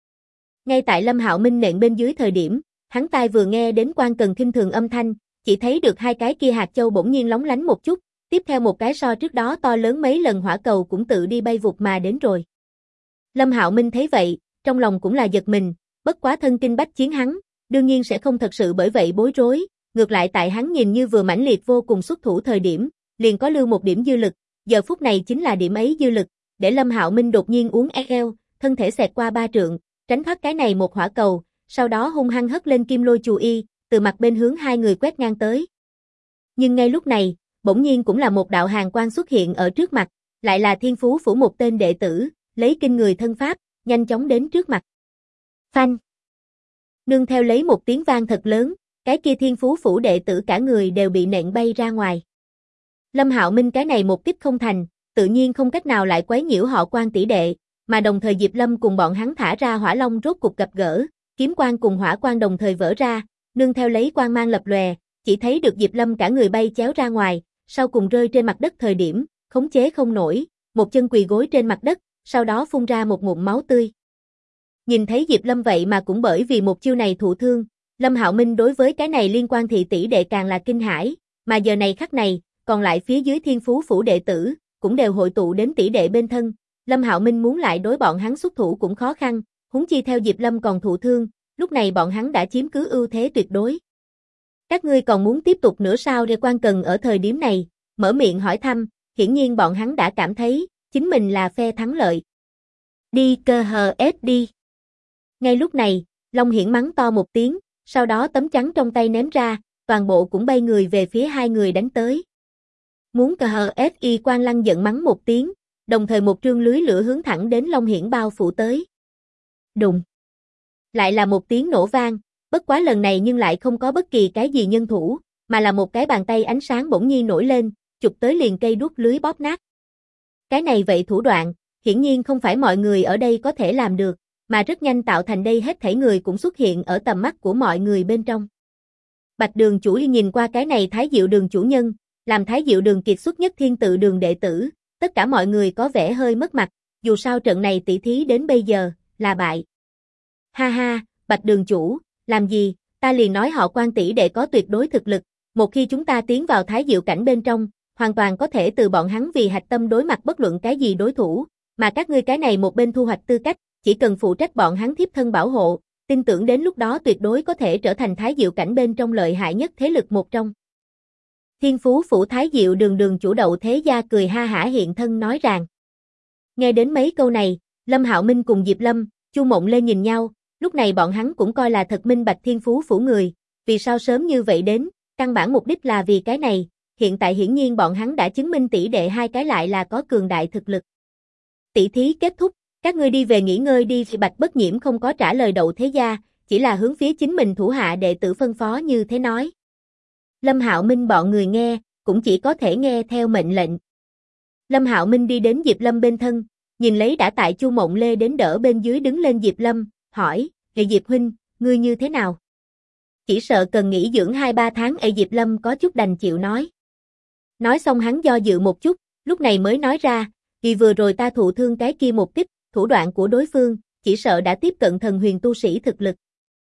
Ngay tại Lâm Hạo Minh nện bên dưới thời điểm, hắn tai vừa nghe đến Quan Cần khinh thường âm thanh, chỉ thấy được hai cái kia hạt châu bỗng nhiên lóng lánh một chút, tiếp theo một cái so trước đó to lớn mấy lần hỏa cầu cũng tự đi bay vụt mà đến rồi. Lâm Hạo Minh thấy vậy, trong lòng cũng là giật mình, bất quá thân kinh bách chiến hắn, đương nhiên sẽ không thật sự bởi vậy bối rối, ngược lại tại hắn nhìn như vừa mãnh liệt vô cùng xuất thủ thời điểm, liền có lưu một điểm dư lực, giờ phút này chính là điểm ấy dư lực, để Lâm Hạo Minh đột nhiên uốn eo, thân thể xẹt qua 3 trượng, tránh thoát cái này một hỏa cầu, sau đó hung hăng hất lên kim lôi chù y, từ mặt bên hướng hai người quét ngang tới. Nhưng ngay lúc này, bỗng nhiên cũng là một đạo hàn quang xuất hiện ở trước mặt, lại là Thiên Phú Phủ một tên đệ tử, lấy kinh người thân pháp, nhanh chóng đến trước mặt. Phanh! Nương theo lấy một tiếng vang thật lớn, cái kia Thiên Phú Phủ đệ tử cả người đều bị nện bay ra ngoài. Lâm Hạo Minh cái này một kích không thành, tự nhiên không cách nào lại quấy nhiễu Họ Quan tỷ đệ, mà đồng thời Diệp Lâm cùng bọn hắn thả ra hỏa long rốt cục gặp gỡ, kiếm quang cùng hỏa quang đồng thời vỡ ra, nương theo lấy quang mang lập lòe, chỉ thấy được Diệp Lâm cả người bay chéo ra ngoài, sau cùng rơi trên mặt đất thời điểm, khống chế không nổi, một chân quỳ gối trên mặt đất, sau đó phun ra một ngụm máu tươi. Nhìn thấy Diệp Lâm vậy mà cũng bởi vì một chiêu này thụ thương, Lâm Hạo Minh đối với cái này liên quan thị tỷ đệ càng là kinh hãi, mà giờ này khắc này, còn lại phía dưới Thiên Phú Phủ đệ tử, cũng đều hội tụ đến tỷ đệ bên thân, Lâm Hạo Minh muốn lại đối bọn hắn xuất thủ cũng khó khăn, huống chi theo Diệp Lâm còn thụ thương, lúc này bọn hắn đã chiếm cứ ưu thế tuyệt đối. Các ngươi còn muốn tiếp tục nữa sao? Để Quan Cần ở thời điểm này, mở miệng hỏi thăm, hiển nhiên bọn hắn đã cảm thấy, chính mình là phe thắng lợi. Đi cơ hờ ép đi. Ngay lúc này, Long Hiển mắng to một tiếng, sau đó tấm chắn trong tay ném ra, toàn bộ cũng bay người về phía hai người đánh tới. Muốn cơ hờ ép y Quan Lăng giận mắng một tiếng, đồng thời một trương lưới lửa hướng thẳng đến Long Hiển bao phủ tới. Đùng. Lại là một tiếng nổ vang, bất quá lần này nhưng lại không có bất kỳ cái gì nhân thủ, mà là một cái bàn tay ánh sáng bỗng nhiên nổi lên, chụp tới liền cây đuốc lưới bóp nát. Cái này vậy thủ đoạn, hiển nhiên không phải mọi người ở đây có thể làm được, mà rất nhanh tạo thành đây hết thảy người cũng xuất hiện ở tầm mắt của mọi người bên trong. Bạch Đường chủ nhìn qua cái này Thái Diệu Đường chủ nhân, làm Thái Diệu Đường kiệt xuất nhất Thiên Tự Đường đệ tử, tất cả mọi người có vẻ hơi mất mặt, dù sao trận này tỷ thí đến bây giờ, là bại. Ha ha, Bạch Đường chủ, làm gì, ta liền nói Họ Quan tỷ đệ có tuyệt đối thực lực, một khi chúng ta tiến vào Thái Diệu cảnh bên trong, hoàn toàn có thể từ bọn hắn vì hạch tâm đối mặt bất luận cái gì đối thủ, mà các ngươi cái này một bên thu hoạch tư cách, chỉ cần phụ trách bọn hắn thiếp thân bảo hộ, tin tưởng đến lúc đó tuyệt đối có thể trở thành Thái Diệu cảnh bên trong lợi hại nhất thế lực một trong. Thiên Phú Phủ Thái Diệu Đường đường chủ Đậu Thế Gia cười ha hả hiện thân nói rằng. Nghe đến mấy câu này, Lâm Hạo Minh cùng Diệp Lâm, Chu Mộng Lê nhìn nhau, lúc này bọn hắn cũng coi là thật minh bạch Thiên Phú Phủ người, vì sao sớm như vậy đến, căn bản mục đích là vì cái này, hiện tại hiển nhiên bọn hắn đã chứng minh tỷ đệ hai cái lại là có cường đại thực lực. Tỷ thí kết thúc, các ngươi đi về nghỉ ngơi đi. Bạch Bất Nhiễm không có trả lời Đậu Thế Gia, chỉ là hướng phía chính mình thủ hạ đệ tử phân phó như thế nói. Lâm Hạo Minh bọn người nghe, cũng chỉ có thể nghe theo mệnh lệnh. Lâm Hạo Minh đi đến Diệp Lâm bên thân, nhìn lấy đã tại Chu Mộng Lê đến đỡ bên dưới đứng lên Diệp Lâm, hỏi, Diệp huynh, ngươi như thế nào? Chỉ sợ cần nghỉ dưỡng 2-3 tháng. Diệp Lâm có chút đành chịu nói. Nói xong hắn do dự một chút, lúc này mới nói ra, vì vừa rồi ta thụ thương cái kia một kích, thủ đoạn của đối phương, chỉ sợ đã tiếp cận thần huyền tu sĩ thực lực.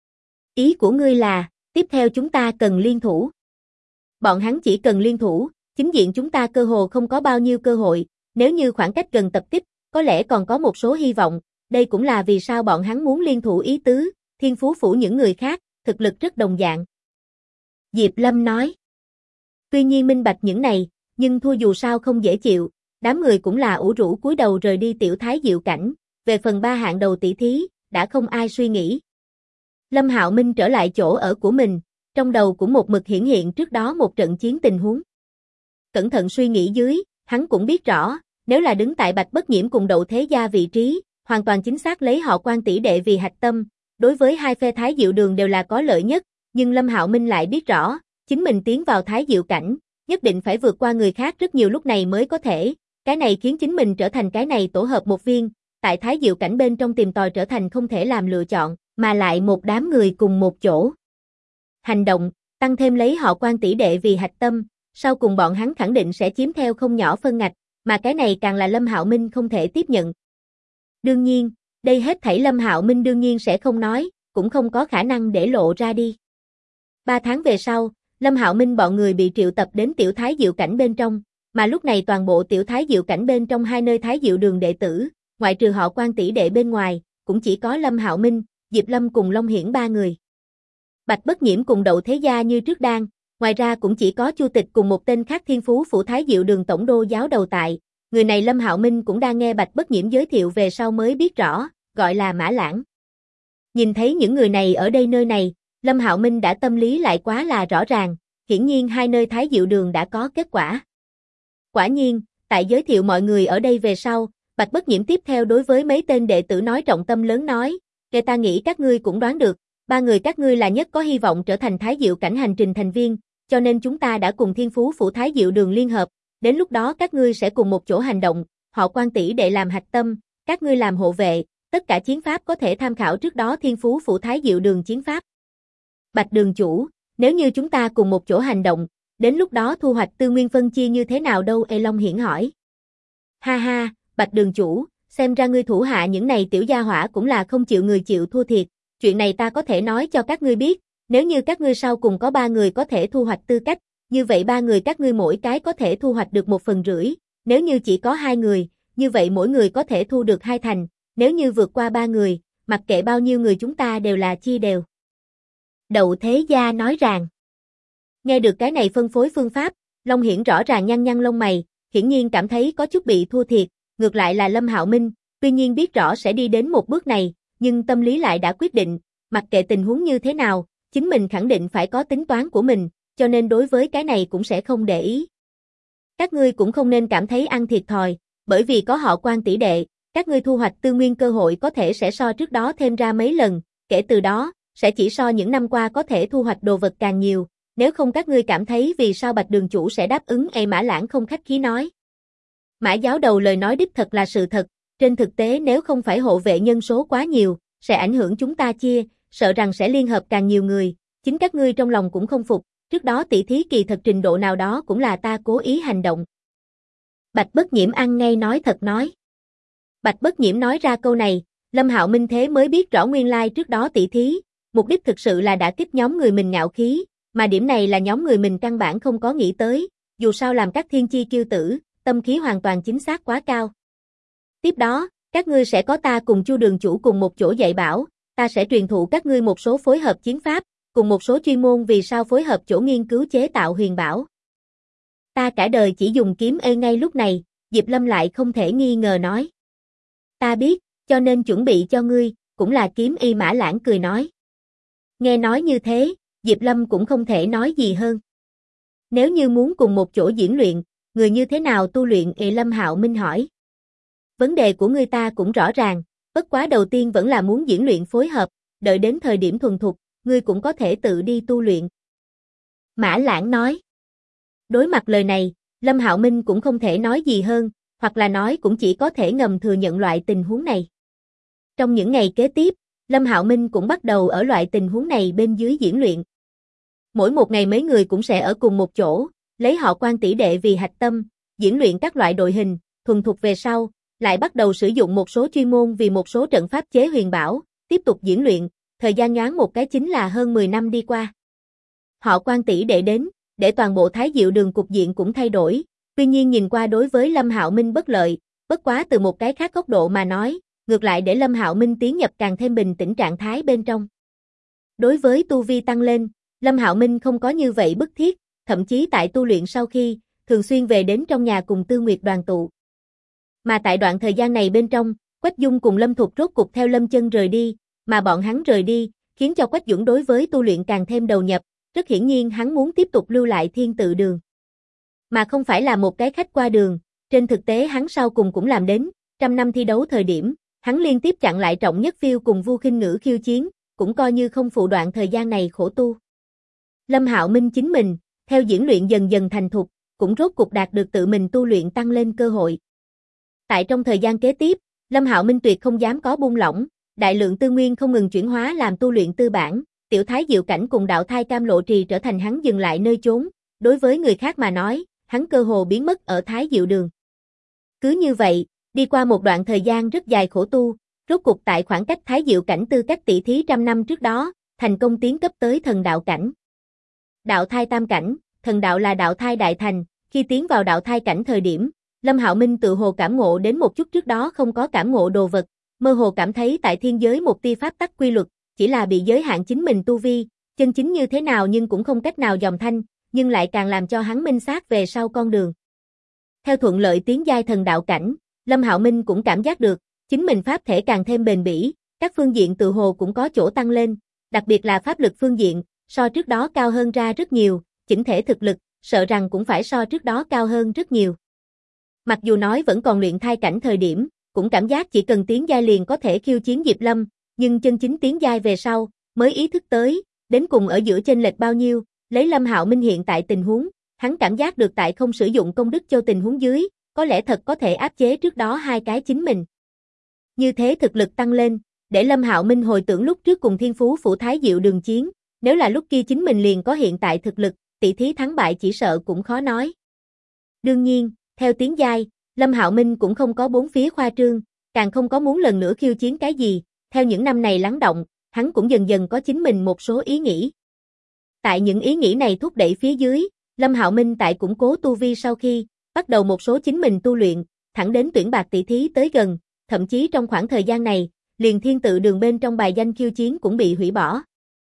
Ý của ngươi là, tiếp theo chúng ta cần liên thủ. Bọn hắn chỉ cần liên thủ, chính diện chúng ta cơ hồ không có bao nhiêu cơ hội, nếu như khoảng cách gần tập kích, có lẽ còn có một số hy vọng, đây cũng là vì sao bọn hắn muốn liên thủ ý tứ, Thiên Phú Phủ những người khác, thực lực rất đồng dạng. Diệp Lâm nói. Tuy nhiên minh bạch những này, nhưng thua dù sao không dễ chịu, đám người cũng là ủ rũ cúi đầu rời đi tiểu Thái Diệu cảnh, về phần 3 hạng đầu tỷ thí, đã không ai suy nghĩ. Lâm Hạo Minh trở lại chỗ ở của mình, trong đầu cũng một mực hiển hiện trước đó một trận chiến tình huống. Cẩn thận suy nghĩ dưới, hắn cũng biết rõ, nếu là đứng tại Bạch Bất Nhiễm cùng Đậu Thế Gia vị trí, hoàn toàn chính xác lấy Họ Quan tỷ đệ vì hạch tâm, đối với hai phe Thái Diệu Đường đều là có lợi nhất, nhưng Lâm Hạo Minh lại biết rõ, chính mình tiến vào Thái Diệu cảnh, nhất định phải vượt qua người khác rất nhiều lúc này mới có thể, Cái này khiến chính mình trở thành cái này tổ hợp một viên, tại Thái Diệu cảnh bên trong tìm tòi trở thành không thể làm lựa chọn, mà lại một đám người cùng một chỗ. Hành động, tăng thêm lấy họ Quan tỷ đệ vì hạch tâm, sau cùng bọn hắn khẳng định sẽ chiếm theo không nhỏ phân ngạch, mà cái này càng là Lâm Hạo Minh không thể tiếp nhận. Đương nhiên, đây hết thảy Lâm Hạo Minh đương nhiên sẽ không nói, cũng không có khả năng để lộ ra đi. 3 tháng về sau, Lâm Hạo Minh bọn người bị triệu tập đến Tiểu Thái Diệu cảnh bên trong, mà lúc này toàn bộ Tiểu Thái Diệu cảnh bên trong hai nơi Thái Diệu đường đệ tử, ngoại trừ họ Quan tỷ đệ bên ngoài, cũng chỉ có Lâm Hạo Minh, Diệp Lâm cùng Long Hiển 3 người. Bạch Bất Nhiễm cùng Đậu Thế Gia như trước đang, ngoài ra cũng chỉ có Chu Tịch cùng một tên khác Thiên Phú Phủ Thái Diệu đường tổng đô giáo đầu tại, người này Lâm Hạo Minh cũng đang nghe Bạch Bất Nhiễm giới thiệu về sau mới biết rõ, gọi là Mã Lãng. Nhìn thấy những người này ở đây nơi này, Lâm Hạo Minh đã tâm lý lại quá là rõ ràng, hiển nhiên hai nơi Thái Diệu đường đã có kết quả. Quả nhiên, tại giới thiệu mọi người ở đây về sau, Bạch Bất Nhiễm tiếp theo đối với mấy tên đệ tử nói trọng tâm lớn nói, "Kể ta nghĩ các ngươi cũng đoán được, 3 người các ngươi là nhất có hy vọng trở thành Thái Diệu cảnh hành trình thành viên, cho nên chúng ta đã cùng Thiên Phú Phủ Thái Diệu đường liên hợp, đến lúc đó các ngươi sẽ cùng một chỗ hành động, họ Quan tỷ đệ làm hạch tâm, các ngươi làm hộ vệ, tất cả chiến pháp có thể tham khảo trước đó Thiên Phú Phủ Thái Diệu đường chiến pháp." Bạch đường chủ, nếu như chúng ta cùng một chỗ hành động, đến lúc đó thu hoạch tư nguyên phân chia như thế nào đâu? Long Hiển hỏi. Ha ha, Bạch đường chủ, xem ra ngươi thủ hạ những này tiểu gia hỏa cũng là không chịu người chịu thua thiệt, chuyện này ta có thể nói cho các ngươi biết, nếu như các ngươi sau cùng có 3 người có thể thu hoạch tư cách, như vậy 3 người các ngươi mỗi cái có thể thu hoạch được 1/3, nếu như chỉ có 2 người, như vậy mỗi người có thể thu được 2 thành, nếu như vượt qua 3 người, mặc kệ bao nhiêu người chúng ta đều là chia đều. Đậu Thế Gia nói rằng. Nghe được cái này phân phối phương pháp, Long Hiển rõ ràng nhăn nhăn lông mày, hiển nhiên cảm thấy có chút bị thua thiệt, ngược lại là Lâm Hạo Minh, tuy nhiên biết rõ sẽ đi đến một bước này, nhưng tâm lý lại đã quyết định, mặc kệ tình huống như thế nào, chính mình khẳng định phải có tính toán của mình, cho nên đối với cái này cũng sẽ không để ý. Các ngươi cũng không nên cảm thấy ăn thiệt thòi, bởi vì có họ Quan tỷ đệ, các ngươi thu hoạch tư nguyên cơ hội có thể sẽ so trước đó thêm ra mấy lần, kể từ đó, sẽ chỉ so những năm qua có thể thu hoạch đồ vật càng nhiều, nếu không các ngươi cảm thấy vì sao Bạch đường chủ sẽ đáp ứng? Mã Lãng không khách khí nói. Mã giáo đầu lời nói đích thật là sự thật, trên thực tế nếu không phải hộ vệ nhân số quá nhiều, sẽ ảnh hưởng chúng ta chia, sợ rằng sẽ liên hợp càng nhiều người, chính các ngươi trong lòng cũng không phục, trước đó tỷ thí kỳ thật trình độ nào đó cũng là ta cố ý hành động. Bạch Bất Nhiễm ăn ngay nói thật nói. Bạch Bất Nhiễm nói ra câu này, Lâm Hạo Minh thế mới biết rõ nguyên lai trước đó tỷ thí, mục đích thực sự là đã kích nhóm người mình ngạo khí, mà điểm này là nhóm người mình căn bản không có nghĩ tới, dù sao làm các thiên chi kiêu tử, tâm khí hoàn toàn chính xác quá cao. Tiếp đó, các ngươi sẽ có ta cùng Chu đường chủ cùng một chỗ dạy bảo, ta sẽ truyền thụ các ngươi một số phối hợp chiến pháp, cùng một số chuyên môn vì sao phối hợp chỗ nghiên cứu chế tạo huyền bảo. Ta cả đời chỉ dùng kiếm. Ngay lúc này, Diệp Lâm lại không thể nghi ngờ nói. Ta biết, cho nên chuẩn bị cho ngươi, cũng là kiếm. Mã Lãng cười nói. Nghe nói như thế, Diệp Lâm cũng không thể nói gì hơn. Nếu như muốn cùng một chỗ diễn luyện, người như thế nào tu luyện? Lâm Hạo Minh hỏi. Vấn đề của ngươi ta cũng rõ ràng, bất quá đầu tiên vẫn là muốn diễn luyện phối hợp, đợi đến thời điểm thuần thục, ngươi cũng có thể tự đi tu luyện. Mã Lãng nói. Đối mặt lời này, Lâm Hạo Minh cũng không thể nói gì hơn, hoặc là nói cũng chỉ có thể ngầm thừa nhận loại tình huống này. Trong những ngày kế tiếp, Lâm Hạo Minh cũng bắt đầu ở loại tình huống này bên dưới diễn luyện. Mỗi một ngày mấy người cũng sẽ ở cùng một chỗ, lấy họ Quan tỷ đệ vì hạch tâm, diễn luyện các loại đội hình, thuần thục về sau, lại bắt đầu sử dụng một số chuyên môn vì một số trận pháp chế huyền bảo, tiếp tục diễn luyện, thời gian nhoáng một cái chính là hơn 10 năm đi qua. Họ Quan tỷ đệ đến, để toàn bộ Thái Diệu đường cục diện cũng thay đổi, tuy nhiên nhìn qua đối với Lâm Hạo Minh bất lợi, bất quá từ một cái khác góc độ mà nói, ngược lại để Lâm Hạo Minh tiến nhập càng thêm bình tĩnh trạng thái bên trong. Đối với tu vi tăng lên, Lâm Hạo Minh không có như vậy bức thiết, thậm chí tại tu luyện sau khi, thường xuyên về đến trong nhà cùng Tư Nguyệt đoàn tụ. Mà tại đoạn thời gian này bên trong, Quách Dung cùng Lâm Thục rốt cục theo Lâm Chân rời đi, mà bọn hắn rời đi, khiến cho Quách Dũng đối với tu luyện càng thêm đầu nhập, rất hiển nhiên hắn muốn tiếp tục lưu lại Thiên Tự đường. Mà không phải là một cái khách qua đường, trên thực tế hắn sau cùng cũng làm đến, 100 năm thi đấu thời điểm, hắn liên tiếp chặn lại Trọng Nhất Phiêu cùng Vu Khinh Ngữ khiêu chiến, cũng coi như không phụ đoạn thời gian này khổ tu. Lâm Hạo Minh chính mình, theo diễn luyện dần dần thành thục, cũng rốt cục đạt được tự mình tu luyện tăng lên cơ hội. Tại trong thời gian kế tiếp, Lâm Hạo Minh tuyệt không dám có buông lỏng, đại lượng tư nguyên không ngừng chuyển hóa làm tu luyện tư bản, tiểu thái diệu cảnh cùng đạo thai cam lộ trì trở thành hắn dừng lại nơi chốn, đối với người khác mà nói, hắn cơ hồ biến mất ở thái diệu đường. Cứ như vậy, đi qua một đoạn thời gian rất dài khổ tu, rốt cục tại khoảng cách thái diệu cảnh tư cách tỷ thí trăm năm trước đó, thành công tiến cấp tới thần đạo cảnh. Đạo thai tam cảnh, thần đạo là đạo thai đại thành, khi tiến vào đạo thai cảnh thời điểm, Lâm Hạo Minh tự hồ cảm ngộ đến một chút trước đó không có cảm ngộ đồ vật, mơ hồ cảm thấy tại thiên giới một tia pháp tắc quy luật, chỉ là bị giới hạn chính mình tu vi, chân chính như thế nào nhưng cũng không cách nào dòm thanh, nhưng lại càng làm cho hắn minh xác về sau con đường. Theo thuận lợi tiến giai thần đạo cảnh, Lâm Hạo Minh cũng cảm giác được, chính mình pháp thể càng thêm bền bỉ, các phương diện tự hồ cũng có chỗ tăng lên, đặc biệt là pháp lực phương diện, so trước đó cao hơn ra rất nhiều, chỉnh thể thực lực, sợ rằng cũng phải so trước đó cao hơn rất nhiều. Mặc dù nói vẫn còn luyện thai cảnh thời điểm, cũng cảm giác chỉ cần tiến giai liền có thể khiêu chiến Diệp Lâm, nhưng chân chính tiến giai về sau, mới ý thức tới, đến cùng ở giữa chênh lệch bao nhiêu, lấy Lâm Hạo Minh hiện tại tình huống, hắn cảm giác được tại không sử dụng công đức châu tình huống dưới, có lẽ thật có thể áp chế trước đó hai cái chính mình. Như thế thực lực tăng lên, để Lâm Hạo Minh hồi tưởng lúc trước cùng Thiên Phú Phủ Thái Diệu đường chiến, nếu là lúc kia chính mình liền có hiện tại thực lực, tỷ thí thắng bại chỉ sợ cũng khó nói. Đương nhiên, theo tiến giai, Lâm Hạo Minh cũng không có bốn phía khoa trương, càng không có muốn lần nữa khiêu chiến cái gì, theo những năm này lắng động, hắn cũng dần dần có chính mình một số ý nghĩ. Tại những ý nghĩ này thúc đẩy phía dưới, Lâm Hạo Minh tại củng cố tu vi sau khi, bắt đầu một số chính mình tu luyện, thẳng đến tuyển bạc tỷ thí tới gần, thậm chí trong khoảng thời gian này, liền thiên tự đường bên trong bài danh khiêu chiến cũng bị hủy bỏ.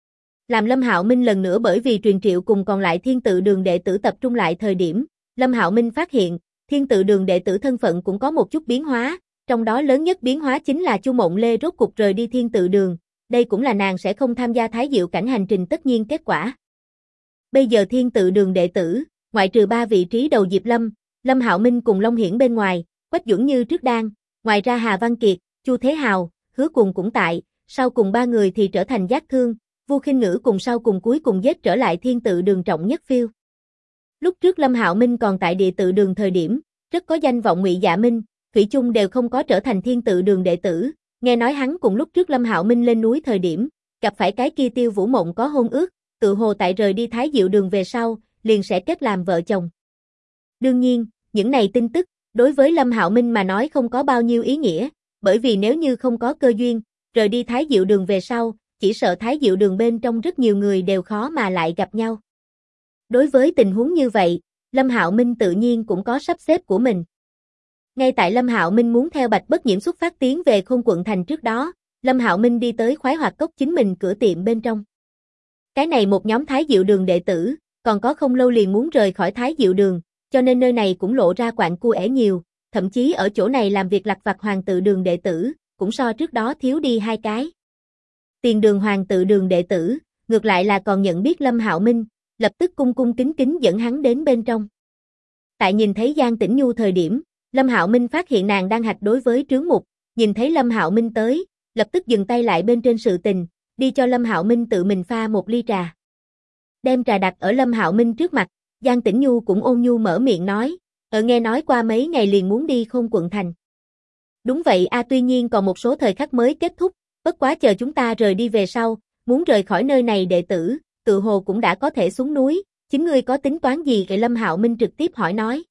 Làm Lâm Hạo Minh lần nữa bởi vì truyền triệu cùng còn lại thiên tự đường đệ tử tập trung lại thời điểm, Lâm Hạo Minh phát hiện, thiên tự đường đệ tử thân phận cũng có một chút biến hóa, trong đó lớn nhất biến hóa chính là Chu Mộng Lê rốt cục rời đi thiên tự đường, đây cũng là nàng sẽ không tham gia thái diệu cảnh hành trình tất nhiên kết quả. Bây giờ thiên tự đường đệ tử, ngoại trừ 3 vị trí đầu Diệp Lâm, Lâm Hạo Minh cùng Long Hiển bên ngoài, Quách Duẩn Như trước đang, ngoài ra Hà Văn Kiệt, Chu Thế Hào, Hứa Cùng cũng tại, sau cùng 3 người thì trở thành giác thương, Vu Khinh Ngữ cùng sau cùng cuối cùng giết trở lại thiên tự đường trọng nhất phiêu. Lúc trước Lâm Hạo Minh còn tại địa tự đường thời điểm, rất có danh vọng Ngụy Dạ Minh, thủy chung đều không có trở thành thiên tự đường đệ tử, nghe nói hắn cùng lúc trước Lâm Hạo Minh lên núi thời điểm, gặp phải cái kia Tiêu Vũ Mộng có hôn ước, tự hồ tại rời đi thái diệu đường về sau, liền sẽ kết làm vợ chồng. Đương nhiên, những này tin tức, đối với Lâm Hạo Minh mà nói không có bao nhiêu ý nghĩa, bởi vì nếu như không có cơ duyên, rời đi thái diệu đường về sau, chỉ sợ thái diệu đường bên trong rất nhiều người đều khó mà lại gặp nhau. Đối với tình huống như vậy, Lâm Hạo Minh tự nhiên cũng có sắp xếp của mình. Ngay tại Lâm Hạo Minh muốn theo Bạch Bất Nhiễm xuất phát tiến về Khôn Quận thành trước đó, Lâm Hạo Minh đi tới Khoái Hoạt Cốc chính mình cửa tiệm bên trong. Cái này một nhóm thái diệu đường đệ tử, còn có không lâu liền muốn rời khỏi thái diệu đường, cho nên nơi này cũng lộ ra quạnh cua nhiều, thậm chí ở chỗ này làm việc lặt vặt hoàng tự đường đệ tử, cũng so trước đó thiếu đi 2 cái. Tiền đường hoàng tự đường đệ tử, ngược lại là còn nhận biết Lâm Hạo Minh, lập tức cung cung kính kính dẫn hắn đến bên trong. Tại nhìn thấy Giang Tĩnh Nhu thời điểm, Lâm Hạo Minh phát hiện nàng đang hạch đối với trướng mục, nhìn thấy Lâm Hạo Minh tới, lập tức dừng tay lại bên trên sự tình, đi cho Lâm Hạo Minh tự mình pha một ly trà. Đem trà đặt ở Lâm Hạo Minh trước mặt, Giang Tĩnh Nhu cũng ôn nhu mở miệng nói, nghe nói qua mấy ngày liền muốn đi Khôn Quận thành. Đúng vậy tuy nhiên còn một số thời khắc mới kết thúc, bất quá chờ chúng ta rời đi về sau, muốn rời khỏi nơi này đệ tử, tự hồ cũng đã có thể xuống núi, chính ngươi có tính toán gì? Lâm Hạo Minh trực tiếp hỏi nói.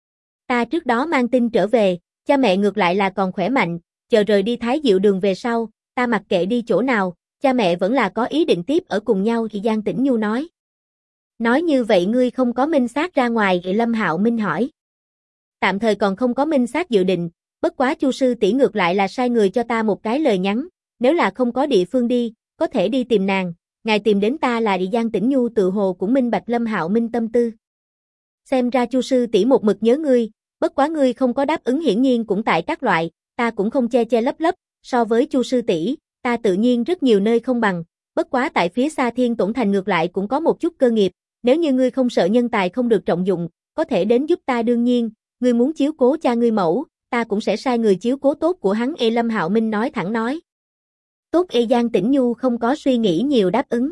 Ta trước đó mang tin trở về, cha mẹ ngược lại là còn khỏe mạnh, chờ rời đi thái diệu đường về sau, ta mặc kệ đi chỗ nào, cha mẹ vẫn là có ý định tiếp ở cùng nhau. Thì Giang Tĩnh Nhu nói. Nói như vậy ngươi không có minh xác ra ngoài? Lâm Hạo Minh hỏi. Tạm thời còn không có minh xác dự định, bất quá Chu sư tỷ ngược lại là sai người cho ta một cái lời nhắn, nếu là không có địa phương đi, có thể đi tìm nàng, ngài tìm đến ta là đi. Giang Tĩnh Nhu tự hồ cũng minh bạch Lâm Hạo Minh tâm tư. Xem ra Chu sư tỷ một mực nhớ ngươi, bất quá ngươi không có đáp ứng hiển nhiên cũng tại các loại, ta cũng không che che lấp lấp, so với Chu sư tỷ, ta tự nhiên rất nhiều nơi không bằng, bất quá tại phía xa Thiên Tổn thành ngược lại cũng có một chút cơ nghiệp, nếu như ngươi không sợ nhân tài không được trọng dụng, có thể đến giúp ta. Đương nhiên, ngươi muốn chiếu cố cha ngươi mẫu, ta cũng sẽ sai người chiếu cố tốt của hắn. Lâm Hạo Minh nói thẳng nói. Tốt. Giang Tĩnh Nhu không có suy nghĩ nhiều đáp ứng.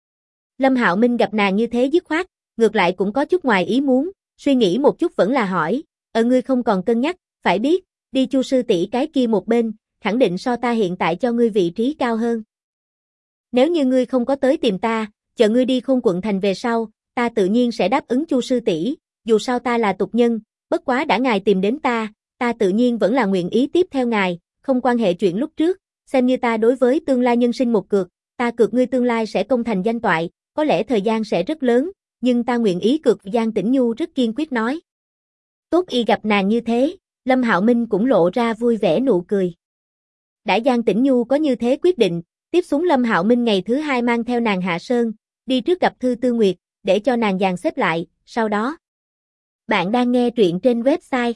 Lâm Hạo Minh gặp nàng như thế dứt khoát, ngược lại cũng có chút ngoài ý muốn, suy nghĩ một chút vẫn là hỏi, ngươi không còn cân nhắc, phải biết, đi Chu sư tỷ cái kia một bên, khẳng định so ta hiện tại cho ngươi vị trí cao hơn. Nếu như ngươi không có tới tìm ta, chờ ngươi đi Khôn quận thành về sau, ta tự nhiên sẽ đáp ứng Chu sư tỷ, dù sao ta là tục nhân, bất quá đã ngài tìm đến ta tự nhiên vẫn là nguyện ý tiếp theo ngài, không quan hệ chuyện lúc trước, xem như ta đối với tương lai nhân sinh một cược, ta cược ngươi tương lai sẽ công thành danh toại, có lẽ thời gian sẽ rất lớn, nhưng ta nguyện ý cược. Giang Tĩnh Nhu rất kiên quyết nói. Tốt y gặp nàng như thế, Lâm Hạo Minh cũng lộ ra vui vẻ nụ cười. Đã Giang Tĩnh Nhu có như thế quyết định, tiếp xuống Lâm Hạo Minh ngày thứ 2 mang theo nàng hạ sơn, đi trước gặp Thư Tư Nguyệt, để cho nàng dàn xếp lại, sau đó. Bạn đang nghe truyện trên website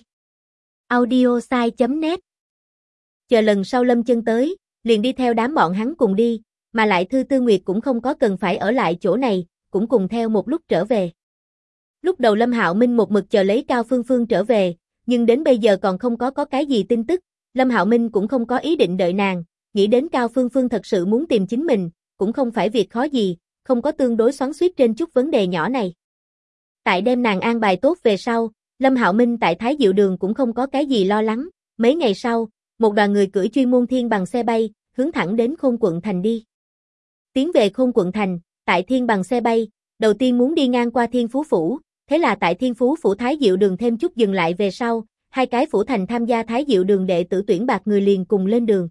audiosai.net. Chờ lần sau Lâm Chân tới, liền đi theo đám bọn hắn cùng đi, mà lại Thư Tư Nguyệt cũng không có cần phải ở lại chỗ này, cũng cùng theo một lúc trở về. Lúc đầu Lâm Hạo Minh một mực chờ lấy Cao Phương Phương trở về, nhưng đến bây giờ còn không có cái gì tin tức, Lâm Hạo Minh cũng không có ý định đợi nàng, nghĩ đến Cao Phương Phương thật sự muốn tìm chính mình, cũng không phải việc khó gì, không có tương đối xoắn xuýt trên chút vấn đề nhỏ này. Tại đem nàng an bài tốt về sau, Lâm Hạo Minh tại Thái Diệu Đường cũng không có cái gì lo lắng, mấy ngày sau, một đoàn người cưỡi chuyên môn thiên bằng xe bay, hướng thẳng đến Khôn quận thành đi. Tiến về Khôn quận thành, tại thiên bằng xe bay, đầu tiên muốn đi ngang qua Thiên Phú Phủ, thế là tại Thiên Phú Phủ Thái Diệu Đường thêm chút dừng lại về sau, hai cái phủ thành tham gia Thái Diệu Đường đệ tử tuyển bạt người liền cùng lên đường.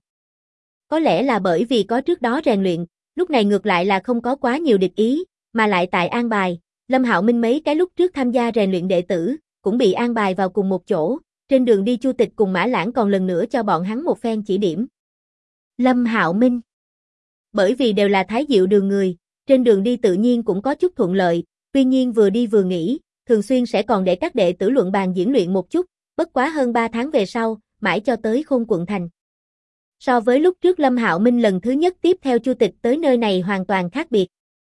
Có lẽ là bởi vì có trước đó rèn luyện, lúc này ngược lại là không có quá nhiều địch ý, mà lại tại an bài, Lâm Hạo Minh mấy cái lúc trước tham gia rèn luyện đệ tử, cũng bị an bài vào cùng một chỗ, trên đường đi Chu Tịch cùng Mã Lãng còn lần nữa cho bọn hắn một phen chỉ điểm. Lâm Hạo Minh, bởi vì đều là Thái Diệu Đường người, trên đường đi tự nhiên cũng có chút thuận lợi, tuy nhiên vừa đi vừa nghỉ, thường xuyên sẽ còn để các đệ tử luận bàn diễn luyện một chút, bất quá hơn 3 tháng về sau, mãi cho tới Khôn quận thành. So với lúc trước Lâm Hạo Minh lần thứ nhất tiếp theo Chu Tịch tới nơi này hoàn toàn khác biệt.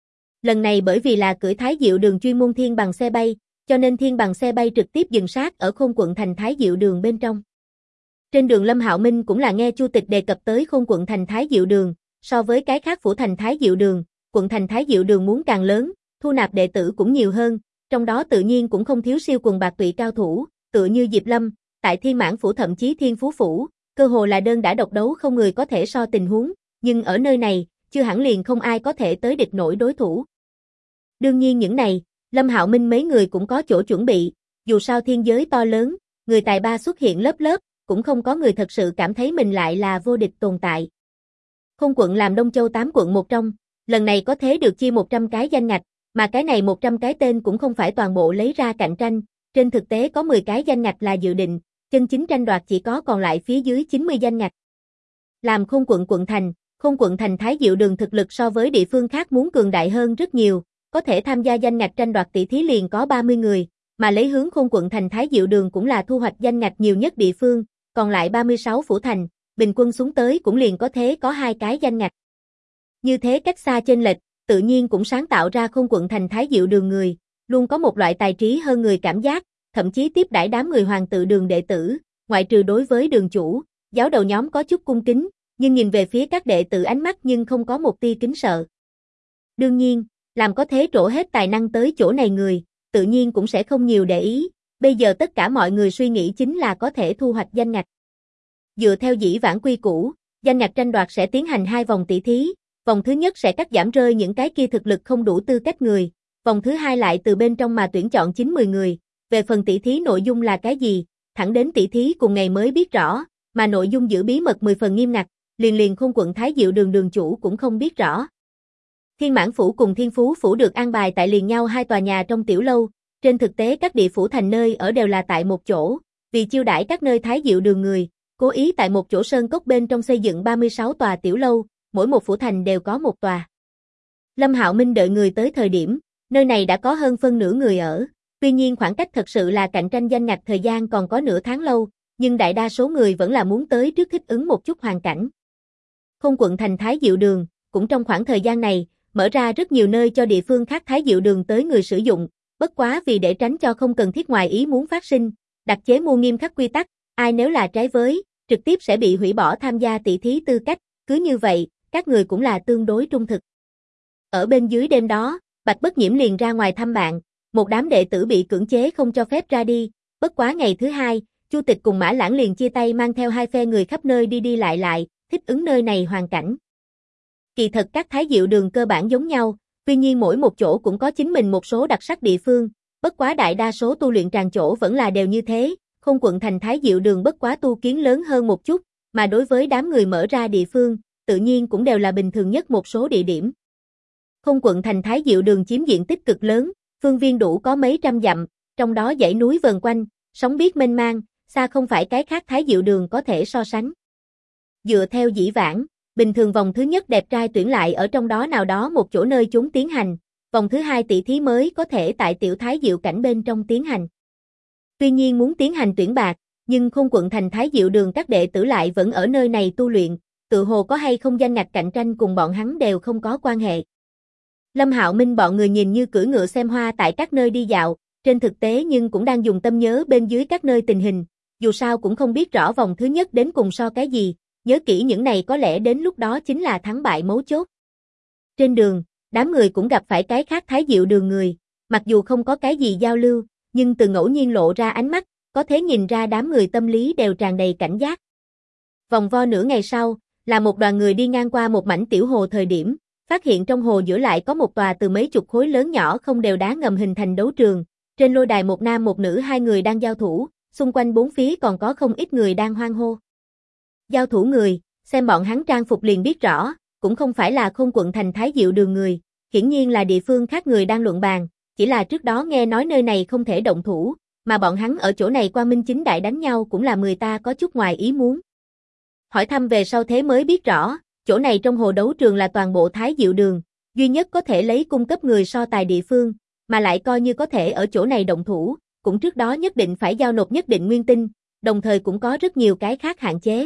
Lần này bởi vì là cưỡi Thái Diệu Đường chuyên môn thiên bằng xe bay, cho nên thiên bằng xe bay trực tiếp dừng sát ở Khôn quận thành Thái Diệu Đường bên trong. Trên đường Lâm Hạo Minh cũng là nghe Chu Tịch đề cập tới Khôn quận thành Thái Diệu Đường, so với cái khác phủ thành Thái Diệu Đường, quận thành Thái Diệu Đường muốn càng lớn, thu nạp đệ tử cũng nhiều hơn, trong đó tự nhiên cũng không thiếu siêu quần bạc tụy cao thủ, tựa như Diệp Lâm, tại Thiên Mãn phủ thậm chí Thiên Phú phủ, cơ hồ là đơn đả độc đấu không người có thể so tình huống, nhưng ở nơi này, chưa hẳn liền không ai có thể tới địch nổi đối thủ. Đương nhiên những này, Lâm Hạo Minh mấy người cũng có chỗ chuẩn bị, dù sao thiên giới to lớn, người tài ba xuất hiện lớp lớp, cũng không có người thật sự cảm thấy mình lại là vô địch tồn tại. Khôn quận làm Đông Châu 8 quận một trong, lần này có thế được chia 100 cái danh ngạch, mà cái này 100 cái tên cũng không phải toàn bộ lấy ra cạnh tranh, trên thực tế có 10 cái danh ngạch là dự định, chân chính tranh đoạt chỉ có còn lại phía dưới 90 danh ngạch. Làm Khôn quận thành Thái Diệu Đường thực lực so với địa phương khác muốn cường đại hơn rất nhiều, có thể tham gia danh ngạch tranh đoạt tỷ thí liền có 30 người, mà lấy hướng Khôn quận thành Thái Diệu Đường cũng là thu hoạch danh ngạch nhiều nhất địa phương, còn lại 36 phủ thành, bình quân xuống tới cũng liền có thế có 2 cái danh ngạch. Như thế cách xa chênh lệch, tự nhiên cũng sáng tạo ra Khôn quận thành Thái Diệu Đường người, luôn có một loại tài trí hơn người cảm giác, thậm chí tiếp đãi đám người hoàng tự đường đệ tử, ngoại trừ đối với đường chủ, giáo đầu nhóm có chút cung kính, nhưng nhìn về phía các đệ tử ánh mắt nhưng không có một tia kính sợ. Đương nhiên, làm có thế trổ hết tài năng tới chỗ này người, tự nhiên cũng sẽ không nhiều để ý, bây giờ tất cả mọi người suy nghĩ chính là có thể thu hoạch danh ngạch. Dựa theo dĩ vãng quy củ, danh ngạch tranh đoạt sẽ tiến hành 2 vòng tỷ thí, vòng thứ nhất sẽ cắt giảm rơi những cái kia thực lực không đủ tư cách người, vòng thứ hai lại từ bên trong mà tuyển chọn 90 người, về phần tỷ thí nội dung là cái gì, thẳng đến tỷ thí cùng ngày mới biết rõ, mà nội dung giữ bí mật 10 phần nghiêm ngặt, liền Khôn quận Thái Diệu Đường đường chủ cũng không biết rõ. Thiên Mãn phủ cùng Thiên Phú phủ được an bài tại liền nhau 2 tòa nhà trong tiểu lâu, trên thực tế các địa phủ thành nơi ở đều là tại một chỗ, vì chiêu đãi các nơi Thái Diệu Đường người, cố ý tại một chỗ sơn cốc bên trong xây dựng 36 tòa tiểu lâu, mỗi một phủ thành đều có một tòa. Lâm Hạo Minh đợi người tới thời điểm, nơi này đã có hơn phân nửa người ở, tuy nhiên khoảng cách thật sự là cạnh tranh danh ngạch thời gian còn có nửa tháng lâu, nhưng đại đa số người vẫn là muốn tới trước thích ứng một chút hoàn cảnh. Khôn quận thành Thái Diệu Đường, cũng trong khoảng thời gian này, mở ra rất nhiều nơi cho địa phương khác Thái Diệu Đường tới người sử dụng, bất quá vì để tránh cho không cần thiết ngoài ý muốn phát sinh, đặt chế mua nghiêm khắc quy tắc, ai nếu là trái với, trực tiếp sẽ bị hủy bỏ tham gia tỷ thí tư cách, cứ như vậy, các người cũng là tương đối trung thực. Ở bên dưới đêm đó, Bạch Bất Nhiễm liền ra ngoài thăm bạn, một đám đệ tử bị cưỡng chế không cho phép ra đi, bất quá ngày thứ 2, Chu Tịch cùng Mã Lãng liền chia tay mang theo hai phe người khắp nơi đi đi lại, thích ứng nơi này hoàn cảnh. Kỳ thật các Thái Diệu đường cơ bản giống nhau, tuy nhiên mỗi một chỗ cũng có chính mình một số đặc sắc địa phương, bất quá đại đa số tu luyện tràng chỗ vẫn là đều như thế, Khôn quận thành Thái Diệu đường bất quá tu kiến lớn hơn một chút, mà đối với đám người mở ra địa phương, tự nhiên cũng đều là bình thường nhất một số địa điểm. Khôn quận thành Thái Diệu đường chiếm diện tích cực lớn, phương viên đủ có mấy trăm dặm, trong đó dãy núi vần quanh, sóng biếc mênh mang, xa không phải cái khác Thái Diệu đường có thể so sánh. Dựa theo dĩ vãng, bình thường vòng thứ nhất đẹp trai tuyển lại ở trong đó nào đó một chỗ nơi chúng tiến hành, vòng thứ hai tỷ thí mới có thể tại tiểu Thái Diệu cảnh bên trong tiến hành. Tuy nhiên muốn tiến hành tuyển bạc, nhưng Khôn quận thành Thái Diệu đường các đệ tử lại vẫn ở nơi này tu luyện, tự hồ có hay không danh ngạch cạnh tranh cùng bọn hắn đều không có quan hệ. Lâm Hạo Minh bọn người nhìn như cưỡi ngựa xem hoa tại các nơi đi dạo, trên thực tế nhưng cũng đang dùng tâm nhớ bên dưới các nơi tình hình, dù sao cũng không biết rõ vòng thứ nhất đến cùng so cái gì, nhớ kỹ những này có lẽ đến lúc đó chính là thắng bại mấu chốt. Trên đường, đám người cũng gặp phải cái khác Thái Diệu đường người, mặc dù không có cái gì giao lưu, nhưng từ ngẫu nhiên lộ ra ánh mắt, có thể nhìn ra đám người tâm lý đều tràn đầy cảnh giác. Vòng vo nửa ngày sau, là một đoàn người đi ngang qua một mảnh tiểu hồ thời điểm, phát hiện trong hồ giữa lại có một tòa từ mấy chục khối lớn nhỏ không đều đá ngầm hình thành đấu trường, trên lôi đài một nam một nữ hai người đang giao thủ, xung quanh bốn phía còn có không ít người đang hoan hô. Giao thủ người, xem bọn hắn trang phục liền biết rõ, cũng không phải là Khôn quận thành Thái Diệu đường người, hiển nhiên là địa phương khác người đang luận bàn, chỉ là trước đó nghe nói nơi này không thể động thủ, mà bọn hắn ở chỗ này quang minh chính đại đánh nhau cũng là người ta có chút ngoài ý muốn. Hỏi thăm về sau thế mới biết rõ, chỗ này trong hồ đấu trường là toàn bộ Thái Diệu đường, duy nhất có thể lấy cung cấp người so tài địa phương, mà lại coi như có thể ở chỗ này động thủ, cũng trước đó nhất định phải giao nộp nhất định nguyên tinh, đồng thời cũng có rất nhiều cái khác hạn chế.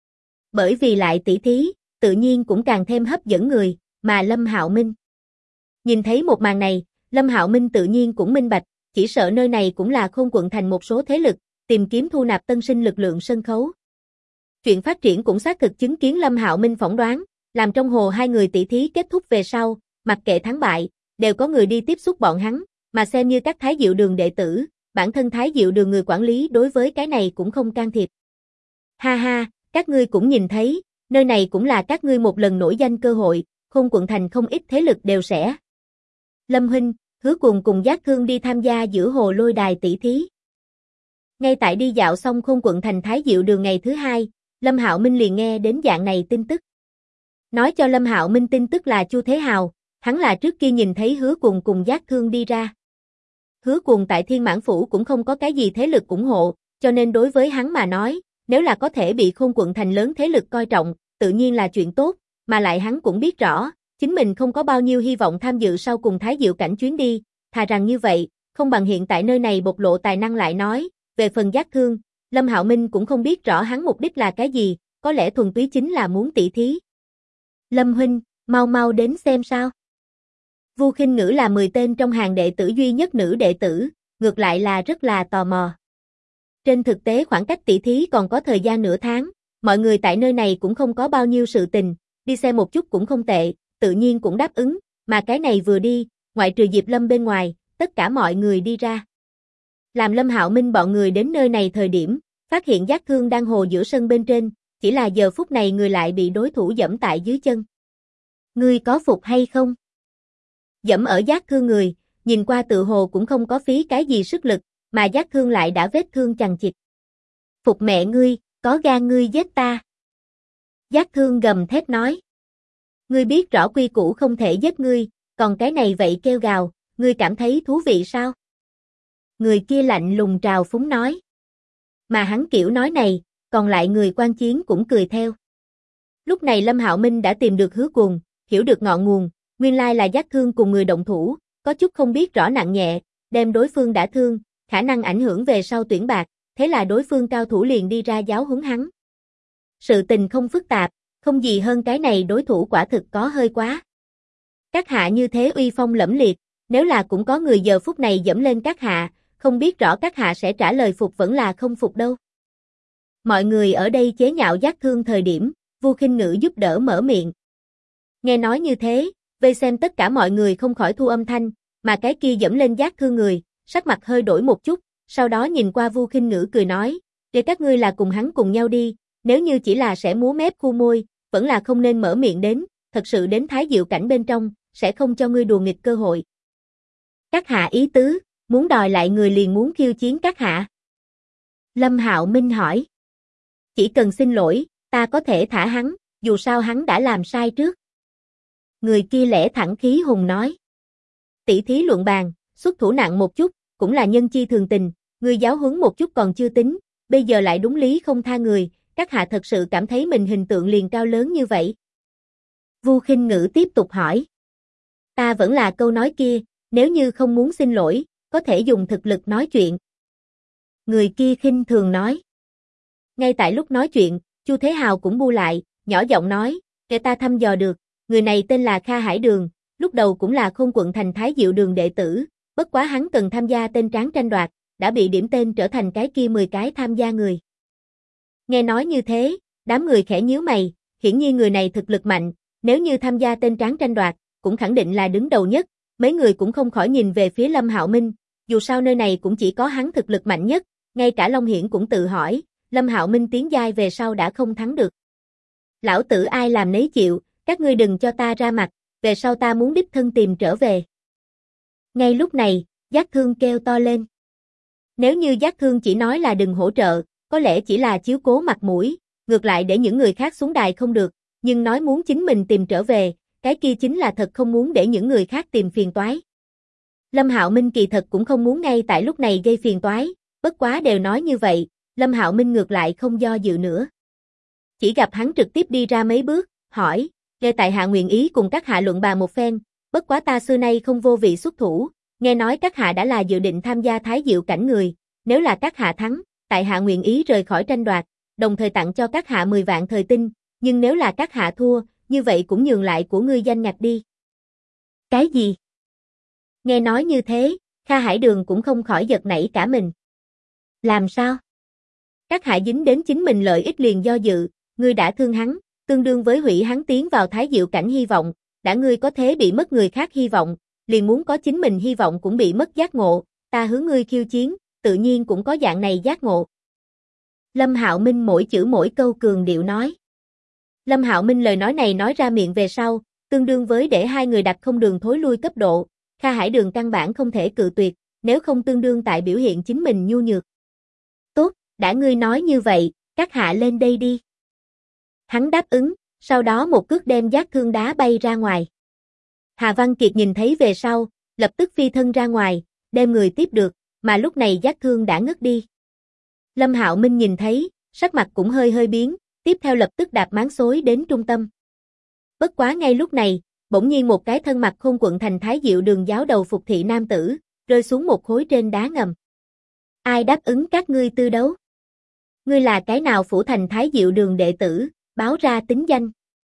Bởi vì lại tỷ thí, tự nhiên cũng càng thêm hấp dẫn người, mà Lâm Hạo Minh. Nhìn thấy một màn này, Lâm Hạo Minh tự nhiên cũng minh bạch, chỉ sợ nơi này cũng là Khôn quận thành một số thế lực, tìm kiếm thu nạp tân sinh lực lượng sân khấu. Chuyện phát triển cũng xác thực chứng kiến Lâm Hạo Minh phỏng đoán, làm trong hồ hai người tỷ thí kết thúc về sau, mặc kệ thắng bại, đều có người đi tiếp xúc bọn hắn, mà xem như các Thái Diệu đường đệ tử, bản thân Thái Diệu đường người quản lý đối với cái này cũng không can thiệp. Ha ha, các ngươi cũng nhìn thấy, nơi này cũng là các ngươi một lần nổi danh cơ hội, Khôn quận thành không ít thế lực đều sẽ. Lâm huynh, Hứa Cuồng cùng Giác Thương đi tham gia giữa hồ lôi đài tỷ thí. Ngay tại đi dạo xong Khôn quận thành Thái Diệu đường ngày thứ hai, Lâm Hạo Minh liền nghe đến dạng này tin tức. Nói cho Lâm Hạo Minh tin tức là Chu Thế Hào, hắn là trước kia nhìn thấy Hứa Cuồng cùng Giác Thương đi ra. Hứa Cuồng tại Thiên Mãn Phủ cũng không có cái gì thế lực ủng hộ, cho nên đối với hắn mà nói, nếu là có thể bị Khôn quận thành lớn thế lực coi trọng, tự nhiên là chuyện tốt, mà lại hắn cũng biết rõ, chính mình không có bao nhiêu hy vọng tham dự sau cùng Thái Diệu cảnh chuyến đi, thà rằng như vậy, không bằng hiện tại nơi này bộc lộ tài năng lại nói, về phần Giác Thương, Lâm Hạo Minh cũng không biết rõ hắn mục đích là cái gì, có lẽ thuần túy chính là muốn tỷ thí. Lâm huynh, mau mau đến xem sao. Vu Khinh Ngữ là 10 tên trong hàng đệ tử duy nhất nữ đệ tử, ngược lại là rất là tò mò. Trên thực tế khoảng cách tỷ thí còn có thời gian nửa tháng, mọi người tại nơi này cũng không có bao nhiêu sự tình, đi xem một chút cũng không tệ, tự nhiên cũng đáp ứng, mà cái này vừa đi, ngoại trừ Diệp Lâm bên ngoài, tất cả mọi người đi ra. Làm Lâm Hạo Minh bọn người đến nơi này thời điểm, phát hiện Giác Thương đang hồ giữa sân bên trên, chỉ là giờ phút này người lại bị đối thủ giẫm tại dưới chân. Ngươi có phục hay không? Giẫm ở Giác Thương người, nhìn qua tự hồ cũng không có phí cái gì sức lực, mà Giác Thương lại đã vết thương chằng chịt. Phục mẹ ngươi, có gan ngươi giết ta. Giác Thương gầm thét nói. Ngươi biết rõ quy củ không thể giết ngươi, còn cái này vậy kêu gào, ngươi cảm thấy thú vị sao? Người kia lạnh lùng trào phúng nói. Mà hắn kiểu nói này, còn lại người quan chiến cũng cười theo. Lúc này Lâm Hạo Minh đã tìm được Hứa Cuồng, hiểu được ngọn nguồn, nguyên lai là Giác Thương cùng người động thủ, có chút không biết rõ nặng nhẹ, đem đối phương đả thương, khả năng ảnh hưởng về sau tuyển bạc, thế là đối phương cao thủ liền đi ra giáo huấn hắn. Sự tình không phức tạp, không gì hơn cái này đối thủ quả thực có hơi quá. Các hạ như thế uy phong lẫm liệt, nếu là cũng có người giờ phút này dẫm lên các hạ, không biết rõ các hạ sẽ trả lời phục vẫn là không phục đâu. Mọi người ở đây chế nhạo Giác Thương thời điểm, Vu Khinh Ngữ giúp đỡ mở miệng. Nghe nói như thế, vây xem tất cả mọi người không khỏi thu âm thanh, mà cái kia dẫm lên Giác Thương người, sắc mặt hơi đổi một chút, sau đó nhìn qua Vu Khinh Ngữ cười nói, Để các ngươi là cùng hắn cùng nhau đi, nếu như chỉ là sẽ múa mép khu môi, vẫn là không nên mở miệng đến, thật sự đến Thái Diệu cảnh bên trong, sẽ không cho ngươi đùa nghịch cơ hội. Các hạ ý tứ, muốn đòi lại người liền muốn khiêu chiến các hạ. Lâm Hạo Minh hỏi. Chỉ cần xin lỗi, ta có thể thả hắn, dù sao hắn đã làm sai trước. Người kia lẽ thẳng khí hùng nói. Tỷ thí luận bàn, xuất thủ nặng một chút, cũng là nhân chi thường tình, ngươi giáo huấn một chút còn chưa tính, bây giờ lại đúng lý không tha người, các hạ thật sự cảm thấy mình hình tượng liền cao lớn như vậy. Vu Khinh Ngữ tiếp tục hỏi. Ta vẫn là câu nói kia, nếu như không muốn xin lỗi, có thể dùng thực lực nói chuyện. Người kia khinh thường nói. Ngay tại lúc nói chuyện, Chu Thế Hào cũng bu lại, nhỏ giọng nói, để ta thăm dò được, người này tên là Kha Hải Đường, lúc đầu cũng là Khôn Quận thành Thái Diệu Đường đệ tử, bất quá hắn cần tham gia tên tráng tranh đoạt, đã bị điểm tên trở thành cái kia 10 cái tham gia người. Nghe nói như thế, đám người khẽ nhíu mày, hiển nhiên người này thực lực mạnh, nếu như tham gia tên tráng tranh đoạt, cũng khẳng định là đứng đầu nhất, mấy người cũng không khỏi nhìn về phía Lâm Hạo Minh, dù sao nơi này cũng chỉ có hắn thực lực mạnh nhất, ngay cả Long Hiển cũng tự hỏi, Lâm Hạo Minh tiến giai về sau đã không thắng được. Lão tử ai làm nấy chịu, các ngươi đừng cho ta ra mặt, về sau ta muốn đích thân tìm trở về. Ngay lúc này, Giác Thương kêu to lên. Nếu như Giác Thương chỉ nói là đừng hỗ trợ, có lẽ chỉ là chiếu cố mặt mũi, ngược lại để những người khác xuống đài không được, nhưng nói muốn chính mình tìm trở về, cái kia chính là thật không muốn để những người khác tìm phiền toái. Lâm Hạo Minh kỳ thật cũng không muốn ngay tại lúc này gây phiền toái, bất quá đều nói như vậy, Lâm Hạo Minh ngược lại không do dự nữa. Chỉ gặp hắn trực tiếp đi ra mấy bước, hỏi, nghe tại hạ nguyện ý cùng các hạ luận bàn một phen, bất quá ta xưa nay không vô vị xuất thủ, nghe nói các hạ đã là dự định tham gia Thái Diệu cảnh người, nếu là các hạ thắng, tại hạ nguyện ý rời khỏi tranh đoạt, đồng thời tặng cho các hạ 10 vạn thời tinh, nhưng nếu là các hạ thua, như vậy cũng nhường lại của ngươi danh ngạch đi. Cái gì? Nghe nói như thế, Kha Hải Đường cũng không khỏi giật nảy cả mình. Làm sao? Các hạ dính đến chính mình lợi ích liền do dự, ngươi đã thương hắn, tương đương với hủy hắn tiến vào Thái Diệu cảnh hy vọng, đã ngươi có thế bị mất người khác hy vọng, liền muốn có chính mình hy vọng cũng bị mất giác ngộ, ta hướng ngươi khiêu chiến, tự nhiên cũng có dạng này giác ngộ. Lâm Hạo Minh mỗi chữ mỗi câu cường điệu nói. Lâm Hạo Minh lời nói này nói ra miệng về sau, tương đương với để hai người đặt không đường thối lui cấp độ, Kha Hải Đường căn bản không thể cự tuyệt, nếu không tương đương tại biểu hiện chính mình nhu nhược. Tốt, đã ngươi nói như vậy, các hạ lên đây đi. Hắn đáp ứng, sau đó một cước đem Giác Thương đá bay ra ngoài. Hà Văn Kiệt nhìn thấy về sau, lập tức phi thân ra ngoài, đem người tiếp được, mà lúc này Giác Thương đã ngất đi. Lâm Hạo Minh nhìn thấy, sắc mặt cũng hơi hơi biến, tiếp theo lập tức đạp máng xối đến trung tâm. Bất quá ngay lúc này, bỗng nhiên một cái thân mặc Khôn Quận thành Thái Diệu Đường giáo đầu phục thị nam tử, rơi xuống một khối trên đá ngầm. Ai đáp ứng các ngươi tư đấu? Ngươi là cái nào phủ thành Thái Diệu Đường đệ tử, báo ra tính danh.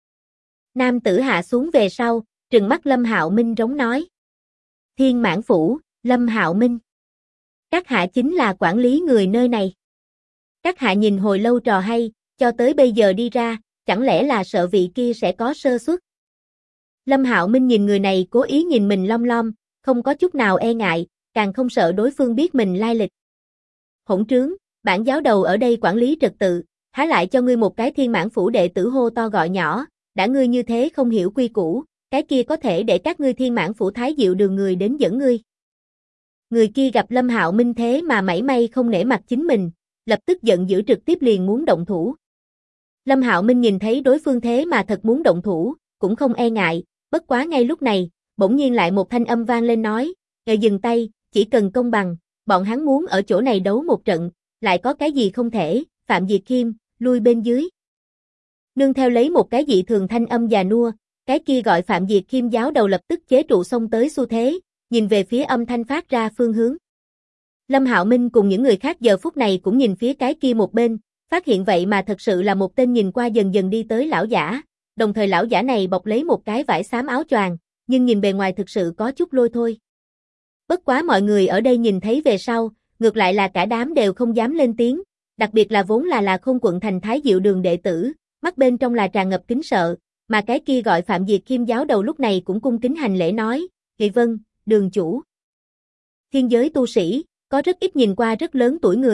Nam tử hạ xuống về sau, trừng mắt Lâm Hạo Minh rống nói. Thiên Mãn Phủ, Lâm Hạo Minh. Các hạ chính là quản lý người nơi này. Các hạ nhìn hồi lâu trò hay, cho tới bây giờ đi ra, chẳng lẽ là sợ vị kia sẽ có sơ suất. Lâm Hạo Minh nhìn người này cố ý nhìn mình lom lom, không có chút nào e ngại, càng không sợ đối phương biết mình lai lịch. Hỗn trướng, bản giáo đầu ở đây quản lý trật tự, há lại cho ngươi một cái Thiên Mãn Phủ đệ tử hô to gọi nhỏ, đã ngươi như thế không hiểu quy củ, cái kia có thể để các ngươi Thiên Mãn Phủ Thái Diệu Đường người đến dẫn ngươi. Người kia gặp Lâm Hạo Minh thế mà mảy may không nể mặt chính mình, lập tức giận dữ trực tiếp liền muốn động thủ. Lâm Hạo Minh nhìn thấy đối phương thế mà thật muốn động thủ, cũng không e ngại, bất quá ngay lúc này, bỗng nhiên lại một thanh âm vang lên nói, dừng tay, chỉ cần công bằng, bọn hắn muốn ở chỗ này đấu một trận, lại có cái gì không thể, Phạm Diệt Khiêm, lui bên dưới. Nương theo lấy một cái dị thường thanh âm già nua, cái kia gọi Phạm Diệt Khiêm giáo đầu lập tức chế trụ xông tới xu thế, nhìn về phía âm thanh phát ra phương hướng. Lâm Hạo Minh cùng những người khác giờ phút này cũng nhìn phía cái kia một bên, phát hiện vậy mà thật sự là một tên nhìn qua dần dần đi tới lão giả, đồng thời lão giả này bọc lấy một cái vải xám áo choàng, nhưng nhìn bề ngoài thực sự có chút lôi thôi. Bất quá mọi người ở đây nhìn thấy về sau, ngược lại là cả đám đều không dám lên tiếng, đặc biệt là vốn là Khôn Quận thành Thái Diệu Đường đệ tử, mắt bên trong là tràn ngập kính sợ, mà cái kia gọi Phạm Diệt Khiêm giáo đầu lúc này cũng cung kính hành lễ nói, "Kỳ vâng, đường chủ." Thiên giới tu sĩ, có rất ít nhìn qua rất lớn tuổi người,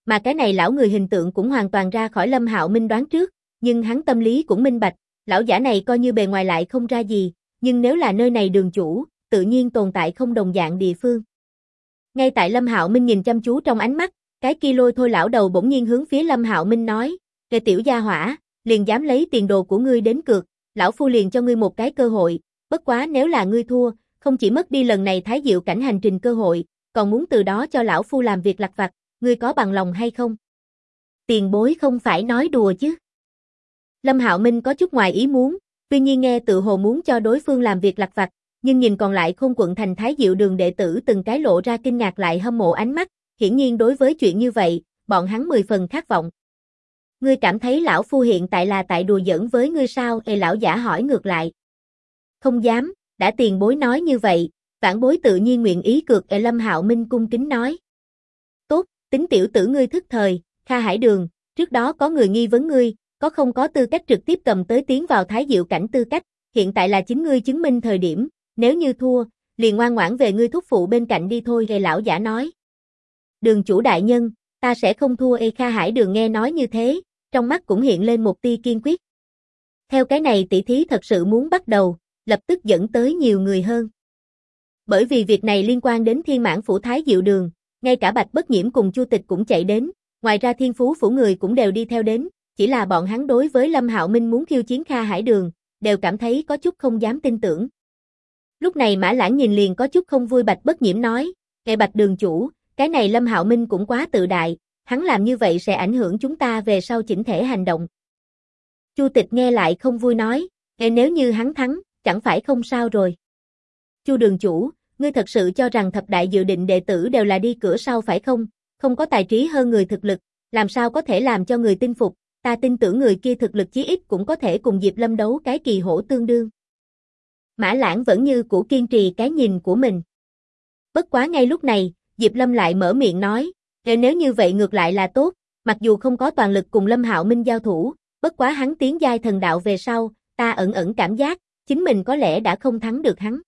mà cái này lão người hình tượng cũng hoàn toàn ra khỏi Lâm Hạo Minh đoán trước, nhưng hắn tâm lý cũng minh bạch, lão giả này coi như bề ngoài lại không ra gì, nhưng nếu là nơi này đường chủ, tự nhiên tồn tại không đồng dạng địa phương. Ngay tại Lâm Hạo Minh nhìn chăm chú trong ánh mắt, cái kia lôi thôi lão đầu bỗng nhiên hướng phía Lâm Hạo Minh nói, "Kẻ tiểu gia hỏa, liền dám lấy tiền đồ của ngươi đến cược, lão phu liền cho ngươi một cái cơ hội, bất quá nếu là ngươi thua, không chỉ mất đi lần này Thái Diệu cảnh hành trình cơ hội, còn muốn từ đó cho lão phu làm việc lặt vặt, ngươi có bằng lòng hay không?" Tiền bối không phải nói đùa chứ. Lâm Hạo Minh có chút ngoài ý muốn, tuy nhiên nghe tự hồ muốn cho đối phương làm việc lặt vặt, nhưng nhìn còn lại Khôn Quận thành Thái Diệu đường đệ tử từng cái lộ ra kinh ngạc lại hâm mộ ánh mắt, hiển nhiên đối với chuyện như vậy, bọn hắn 10 phần khát vọng. Ngươi cảm thấy lão phu hiện tại là tại đùa giỡn với ngươi sao? Lão giả hỏi ngược lại. Không dám, đã tiền bối nói như vậy, vãn bối tự nhiên nguyện ý cược. Lâm Hạo Minh cung kính nói. Tốt, tính tiểu tử ngươi thức thời, Kha Hải Đường, trước đó có người nghi vấn ngươi, không có tư cách trực tiếp cầm tới tiến vào Thái Diệu cảnh tư cách, hiện tại là chính ngươi chứng minh thời điểm, nếu như thua, liền ngoan ngoãn về ngươi thúc phụ bên cạnh đi thôi. Lão giả nói. Đường chủ đại nhân, ta sẽ không thua. Kha Hải Đường nghe nói như thế, trong mắt cũng hiện lên một tia kiên quyết. Theo cái này tỷ thí thật sự muốn bắt đầu, lập tức dẫn tới nhiều người hơn. Bởi vì việc này liên quan đến Thiên Mãn phủ Thái Diệu đường, ngay cả Bạch Bất Nhiễm cùng Chu Tịch cũng chạy đến, ngoài ra Thiên Phú phủ người cũng đều đi theo đến, chỉ là bọn hắn đối với Lâm Hạo Minh muốn khiêu chiến Kha Hải Đường, đều cảm thấy có chút không dám tin tưởng. Lúc này Mã Lãng nhìn liền có chút không vui. Bạch Bất Nhiễm nói, "Ngài Bạch đường chủ, cái này Lâm Hạo Minh cũng quá tự đại, hắn làm như vậy sẽ ảnh hưởng chúng ta về sau chỉnh thể hành động." Chu Tịch nghe lại không vui nói, "Nếu như hắn thắng, chẳng phải không sao rồi." Chu đường chủ, ngươi thật sự cho rằng thập đại dự định đệ tử đều là đi cửa sau phải không? Không có tài trí hơn người thực lực, làm sao có thể làm cho người tin phục, ta tin tưởng người kia thực lực chí ít cũng có thể cùng Diệp Lâm đấu cái kỳ hổ tương đương. Mã Lãng vẫn như cũ kiên trì cái nhìn của mình. Bất quá ngay lúc này, Diệp Lâm lại mở miệng nói, nếu như vậy ngược lại là tốt, mặc dù không có toàn lực cùng Lâm Hạo Minh giao thủ, bất quá hắn tiến giai thần đạo về sau, ta ẩn ẩn cảm giác, chính mình có lẽ đã không thắng được hắn.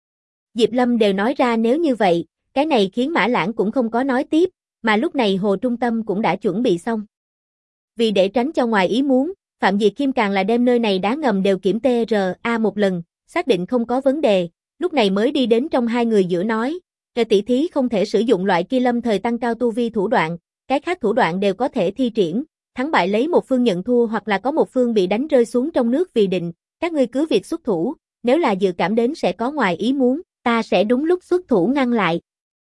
Diệp Lâm đều nói ra nếu như vậy, cái này khiến Mã Lãng cũng không có nói tiếp, mà lúc này Hồ Trung Tâm cũng đã chuẩn bị xong. Vì để tránh cho ngoài ý muốn, Phạm Diệt Kim càng là đem nơi này đá ngầm đều kiểm TRA một lần, xác định không có vấn đề, lúc này mới đi đến trong hai người giữa nói, tỷ thí không thể sử dụng loại kia lâm thời tăng cao tu vi thủ đoạn, cái khác thủ đoạn đều có thể thi triển, thắng bại lấy một phương nhận thua hoặc là có một phương bị đánh rơi xuống trong nước vì định, các ngươi cứ việc xuất thủ, nếu là dự cảm đến sẽ có ngoài ý muốn, ta sẽ đúng lúc xuất thủ ngăn lại.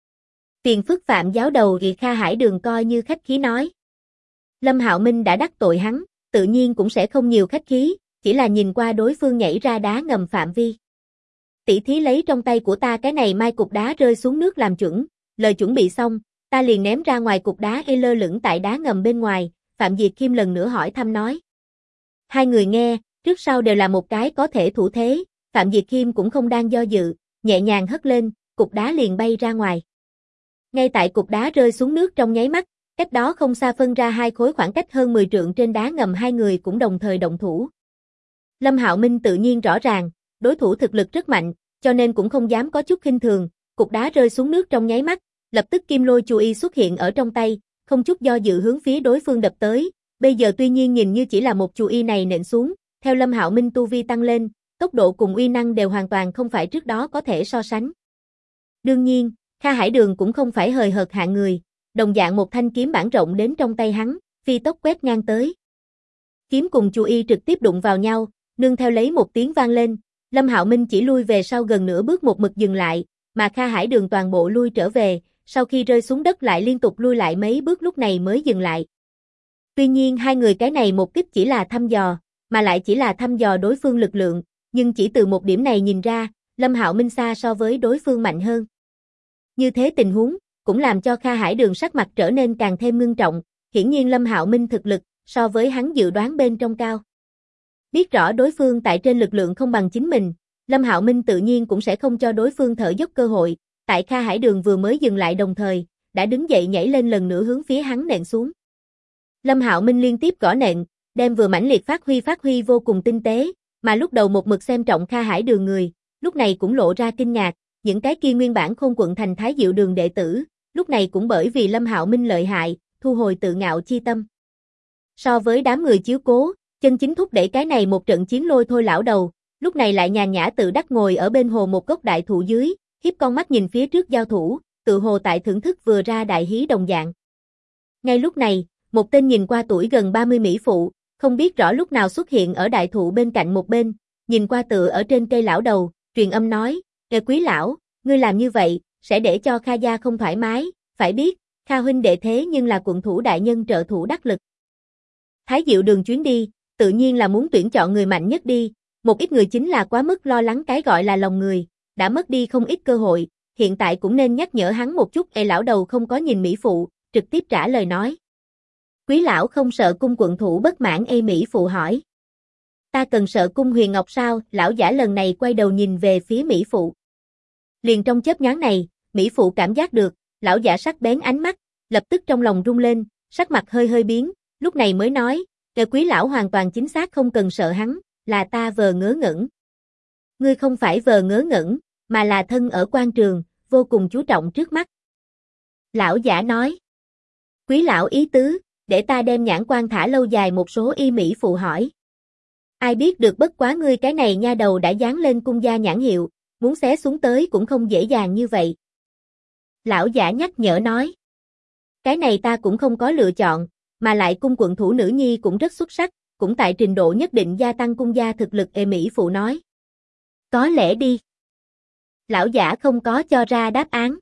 Phiền phức Phạm giáo đầu thì Kha Hải Đường coi như khách khí nói. Lâm Hạo Minh đã đắc tội hắn, tự nhiên cũng sẽ không nhiều khách khí, chỉ là nhìn qua đối phương nhảy ra đá ngầm phạm vi. Tỷ thí lấy trong tay của ta cái này mai cục đá rơi xuống nước làm chuẩn, lời chuẩn bị xong, ta liền ném ra ngoài cục đá lơ lửng tại đá ngầm bên ngoài, Phạm Diệt Kim lần nữa hỏi thăm nói. Hai người nghe, trước sau đều là một cái có thể thủ thế, Phạm Diệt Kim cũng không đang do dự, nhẹ nhàng hất lên, cục đá liền bay ra ngoài. Ngay tại cục đá rơi xuống nước trong nháy mắt, cách đó không xa phân ra hai khối khoảng cách hơn 10 trượng trên đá ngầm hai người cũng đồng thời động thủ. Lâm Hạo Minh tự nhiên rõ ràng, đối thủ thực lực rất mạnh, cho nên cũng không dám có chút khinh thường, cục đá rơi xuống nước trong nháy mắt, lập tức kim lôi chu y xuất hiện ở trong tay, không chút do dự hướng phía đối phương đập tới, bây giờ tuy nhiên nhìn như chỉ là một chu y này nện xuống, theo Lâm Hạo Minh tu vi tăng lên, tốc độ cùng uy năng đều hoàn toàn không phải trước đó có thể so sánh. Đương nhiên, Kha Hải Đường cũng không phải hời hợt hạng người, đồng dạng một thanh kiếm bản rộng đến trong tay hắn, phi tốc quét ngang tới. Kiếm cùng chu y trực tiếp đụng vào nhau, nương theo lấy một tiếng vang lên, Lâm Hạo Minh chỉ lui về sau gần nửa bước một mực dừng lại, mà Kha Hải Đường toàn bộ lui trở về, sau khi rơi xuống đất lại liên tục lui lại mấy bước lúc này mới dừng lại. Tuy nhiên hai người cái này một kích chỉ là thăm dò, mà lại chỉ là thăm dò đối phương lực lượng, nhưng chỉ từ một điểm này nhìn ra, Lâm Hạo Minh xa so với đối phương mạnh hơn. Như thế tình huống, cũng làm cho Kha Hải Đường sắc mặt trở nên càng thêm ngưng trọng, hiển nhiên Lâm Hạo Minh thực lực, so với hắn dự đoán bên trong cao. Biết rõ đối phương tại trên lực lượng không bằng chính mình, Lâm Hạo Minh tự nhiên cũng sẽ không cho đối phương thở dốc cơ hội, tại Kha Hải Đường vừa mới dừng lại đồng thời, đã đứng dậy nhảy lên lần nữa hướng phía hắn nện xuống. Lâm Hạo Minh liên tiếp gõ nện, đem vừa mãnh liệt phát huy vô cùng tinh tế, mà lúc đầu một mực xem trọng Kha Hải Đường người, lúc này cũng lộ ra kinh ngạc, những cái kia nguyên bản Khôn Quận thành Thái Diệu đường đệ tử, lúc này cũng bởi vì Lâm Hạo Minh lợi hại, thu hồi tự ngạo chi tâm. So với đám người chiếu cố, chân chính thúc đẩy cái này một trận chiến lôi thôi lão đầu, lúc này lại nhàn nhã tự đắc ngồi ở bên hồ một gốc đại thụ dưới, hiếp con mắt nhìn phía trước giao thủ, tự hồ tại thưởng thức vừa ra đại hí đồng dạng. Ngay lúc này, một tên nhìn qua tuổi gần 30 mỹ phụ, không biết rõ lúc nào xuất hiện ở đại thụ bên cạnh một bên, nhìn qua tựa ở trên cây lão đầu, truyền âm nói, quý lão, ngươi làm như vậy, sẽ để cho Kha gia không thoải mái, phải biết, Kha huynh đệ thế nhưng là quận thủ đại nhân trợ thủ đắc lực. Thái Diệu Đường chuyến đi, tự nhiên là muốn tuyển chọn người mạnh nhất đi, một ít người chính là quá mức lo lắng cái gọi là lòng người, đã mất đi không ít cơ hội, hiện tại cũng nên nhắc nhở hắn một chút. Lão đầu không có nhìn mỹ phụ, trực tiếp trả lời nói. Quý lão không sợ cung quận thủ bất mãn? Mỹ phụ hỏi. Ta cần sợ cung Huyền Ngọc sao? Lão giả lần này quay đầu nhìn về phía mỹ phụ. Liền trong chớp nhoáng này, mỹ phụ cảm giác được, lão giả sắc bén ánh mắt, lập tức trong lòng rung lên, sắc mặt hơi hơi biến, lúc này mới nói, quý lão hoàn toàn chính xác không cần sợ hắn, là ta vờ ngớ ngẩn. Ngươi không phải vờ ngớ ngẩn, mà là thân ở quan trường, vô cùng chú trọng trước mắt. Lão giả nói. Quý lão ý tứ, để ta đem nhãn quan thả lâu dài một số. Mỹ phụ hỏi. Ai biết được, bất quá ngươi cái này nha đầu đã dán lên cung gia nhãn hiệu, muốn xé xuống tới cũng không dễ dàng như vậy. Lão giả nhắc nhở nói. Cái này ta cũng không có lựa chọn, mà lại cung quận thủ nữ nhi cũng rất xuất sắc, cũng tại trình độ nhất định gia tăng cung gia thực lực. Mỹ phụ nói. Có lẽ đi. Lão giả không có cho ra đáp án.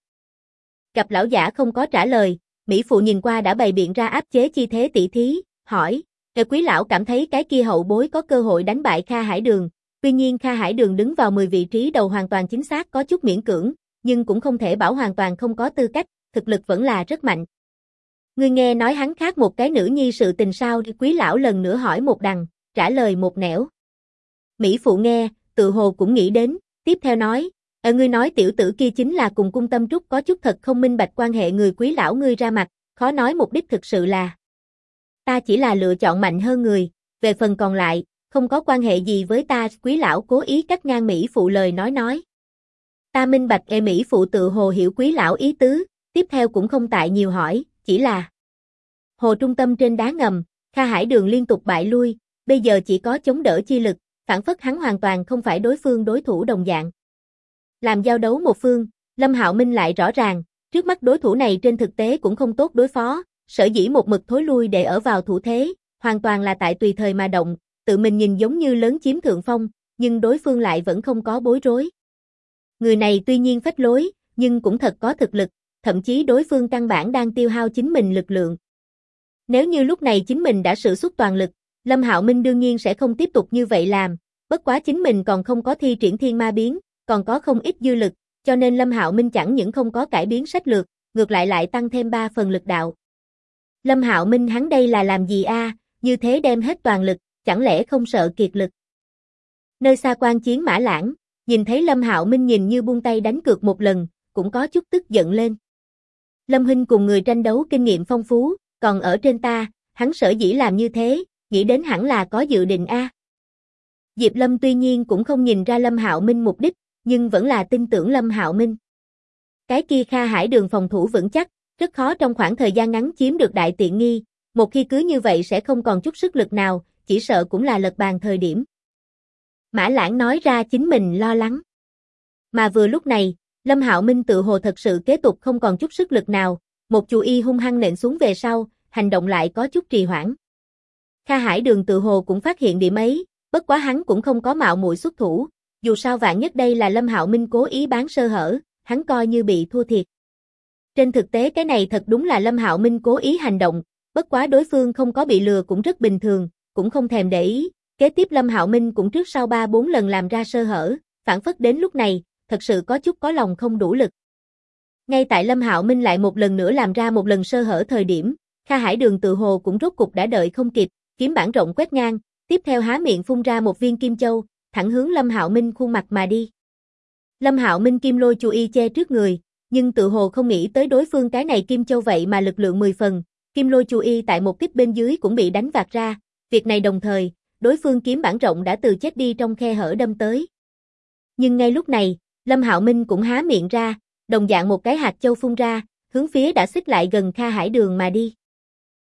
Gặp lão giả không có trả lời, mỹ phụ nhìn qua đã bày biện ra áp chế chi thế tỷ thí, hỏi, quý lão cảm thấy cái kia hậu bối có cơ hội đánh bại Kha Hải Đường, tuy nhiên Kha Hải Đường đứng vào 10 vị trí đầu hoàn toàn chính xác có chút miễn cưỡng, nhưng cũng không thể bảo hoàn toàn không có tư cách, thực lực vẫn là rất mạnh. Ngươi nghe nói hắn khác một cái nữ nhi sự tình sao? Quý lão lần nữa hỏi một đằng, trả lời một nẻo. Mỹ phụ nghe, tự hồ cũng nghĩ đến, tiếp theo nói, ngươi nói tiểu tử kia chính là cùng cung Tâm Trúc có chút thật không minh bạch quan hệ người. Quý lão ngươi ra mặt, khó nói mục đích thực sự là. Ta chỉ là lựa chọn mạnh hơn người, về phần còn lại, không có quan hệ gì với ta. Quý lão cố ý cắt ngang mỹ phụ lời nói. Ta minh bạch. Mỹ phụ tự hồ hiểu quý lão ý tứ, tiếp theo cũng không tại nhiều hỏi, chỉ là. Hồ trung tâm trên đá ngầm, Kha Hải Đường liên tục bại lui, bây giờ chỉ có chống đỡ chi lực, phản phất hắn hoàn toàn không phải đối phương đối thủ đồng dạng. Làm giao đấu một phương, Lâm Hạo Minh lại rõ ràng, trước mắt đối thủ này trên thực tế cũng không tốt đối phó, sở dĩ một mực thối lui để ở vào thủ thế, hoàn toàn là tại tùy thời mà động, tự mình nhìn giống như lớn chiếm thượng phong, nhưng đối phương lại vẫn không có bối rối. Người này tuy nhiên phách lối, nhưng cũng thật có thực lực, thậm chí đối phương căn bản đang tiêu hao chính mình lực lượng. Nếu như lúc này chính mình đã sử xuất toàn lực, Lâm Hạo Minh đương nhiên sẽ không tiếp tục như vậy làm, bất quá chính mình còn không có thi triển thiên ma biến, còn có không ít dư lực, cho nên Lâm Hạo Minh chẳng những không có cải biến sách lược, ngược lại tăng thêm 3 phần lực đạo. Lâm Hạo Minh hắn đây là làm gì a? Như thế đem hết toàn lực, chẳng lẽ không sợ kiệt lực? Nơi xa quan chiến Mã Lãng, nhìn thấy Lâm Hạo Minh nhìn như buông tay đánh cược một lần, cũng có chút tức giận lên. Lâm huynh cùng người tranh đấu kinh nghiệm phong phú, còn ở trên ta, hắn sở dĩ làm như thế, nghĩ đến hẳn là có dự định a. Diệp Lâm tuy nhiên cũng không nhìn ra Lâm Hạo Minh mục đích, nhưng vẫn là tin tưởng Lâm Hạo Minh. Cái kia Kha Hải Đường phòng thủ vững chắc, rất khó trong khoảng thời gian ngắn chiếm được đại tiện nghi, một khi cứ như vậy sẽ không còn chút sức lực nào, chỉ sợ cũng là lật bàn thời điểm. Mã Lãng nói ra chính mình lo lắng. Mà vừa lúc này, Lâm Hạo Minh tự hồ thật sự kế tục không còn chút sức lực nào, một chù y hung hăng nện xuống về sau, hành động lại có chút trì hoãn. Kha Hải Đường tự hồ cũng phát hiện điểm ấy, bất quá hắn cũng không có mạo muội xuất thủ, dù sao vạn nhất đây là Lâm Hạo Minh cố ý bán sơ hở, hắn coi như bị thua thiệt. Trên thực tế cái này thật đúng là Lâm Hạo Minh cố ý hành động, bất quá đối phương không có bị lừa cũng rất bình thường, cũng không thèm để ý, kế tiếp Lâm Hạo Minh cũng trước sau 3-4 lần làm ra sơ hở, phản phất đến lúc này, thật sự có chút có lòng không đủ lực. Ngay tại Lâm Hạo Minh lại một lần nữa làm ra một lần sơ hở thời điểm, Kha Hải Đường tự hồ cũng rốt cục đã đợi không kịp, kiếm bản rộng quét ngang, tiếp theo há miệng phun ra một viên kim châu, thẳng hướng Lâm Hạo Minh khuôn mặt mà đi. Lâm Hạo Minh kim lôi chu y che trước người, nhưng tự hồ không nghĩ tới đối phương cái này kim châu vậy mà lực lượng 10 phần, kim lôi chu y tại một kích bên dưới cũng bị đánh vạt ra, việc này đồng thời, đối phương kiếm bản rộng đã từ chết đi trong khe hở đâm tới. Nhưng ngay lúc này, Lâm Hạo Minh cũng há miệng ra, đồng dạng một cái hạt châu phun ra, hướng phía đã xích lại gần Kha Hải Đường mà đi.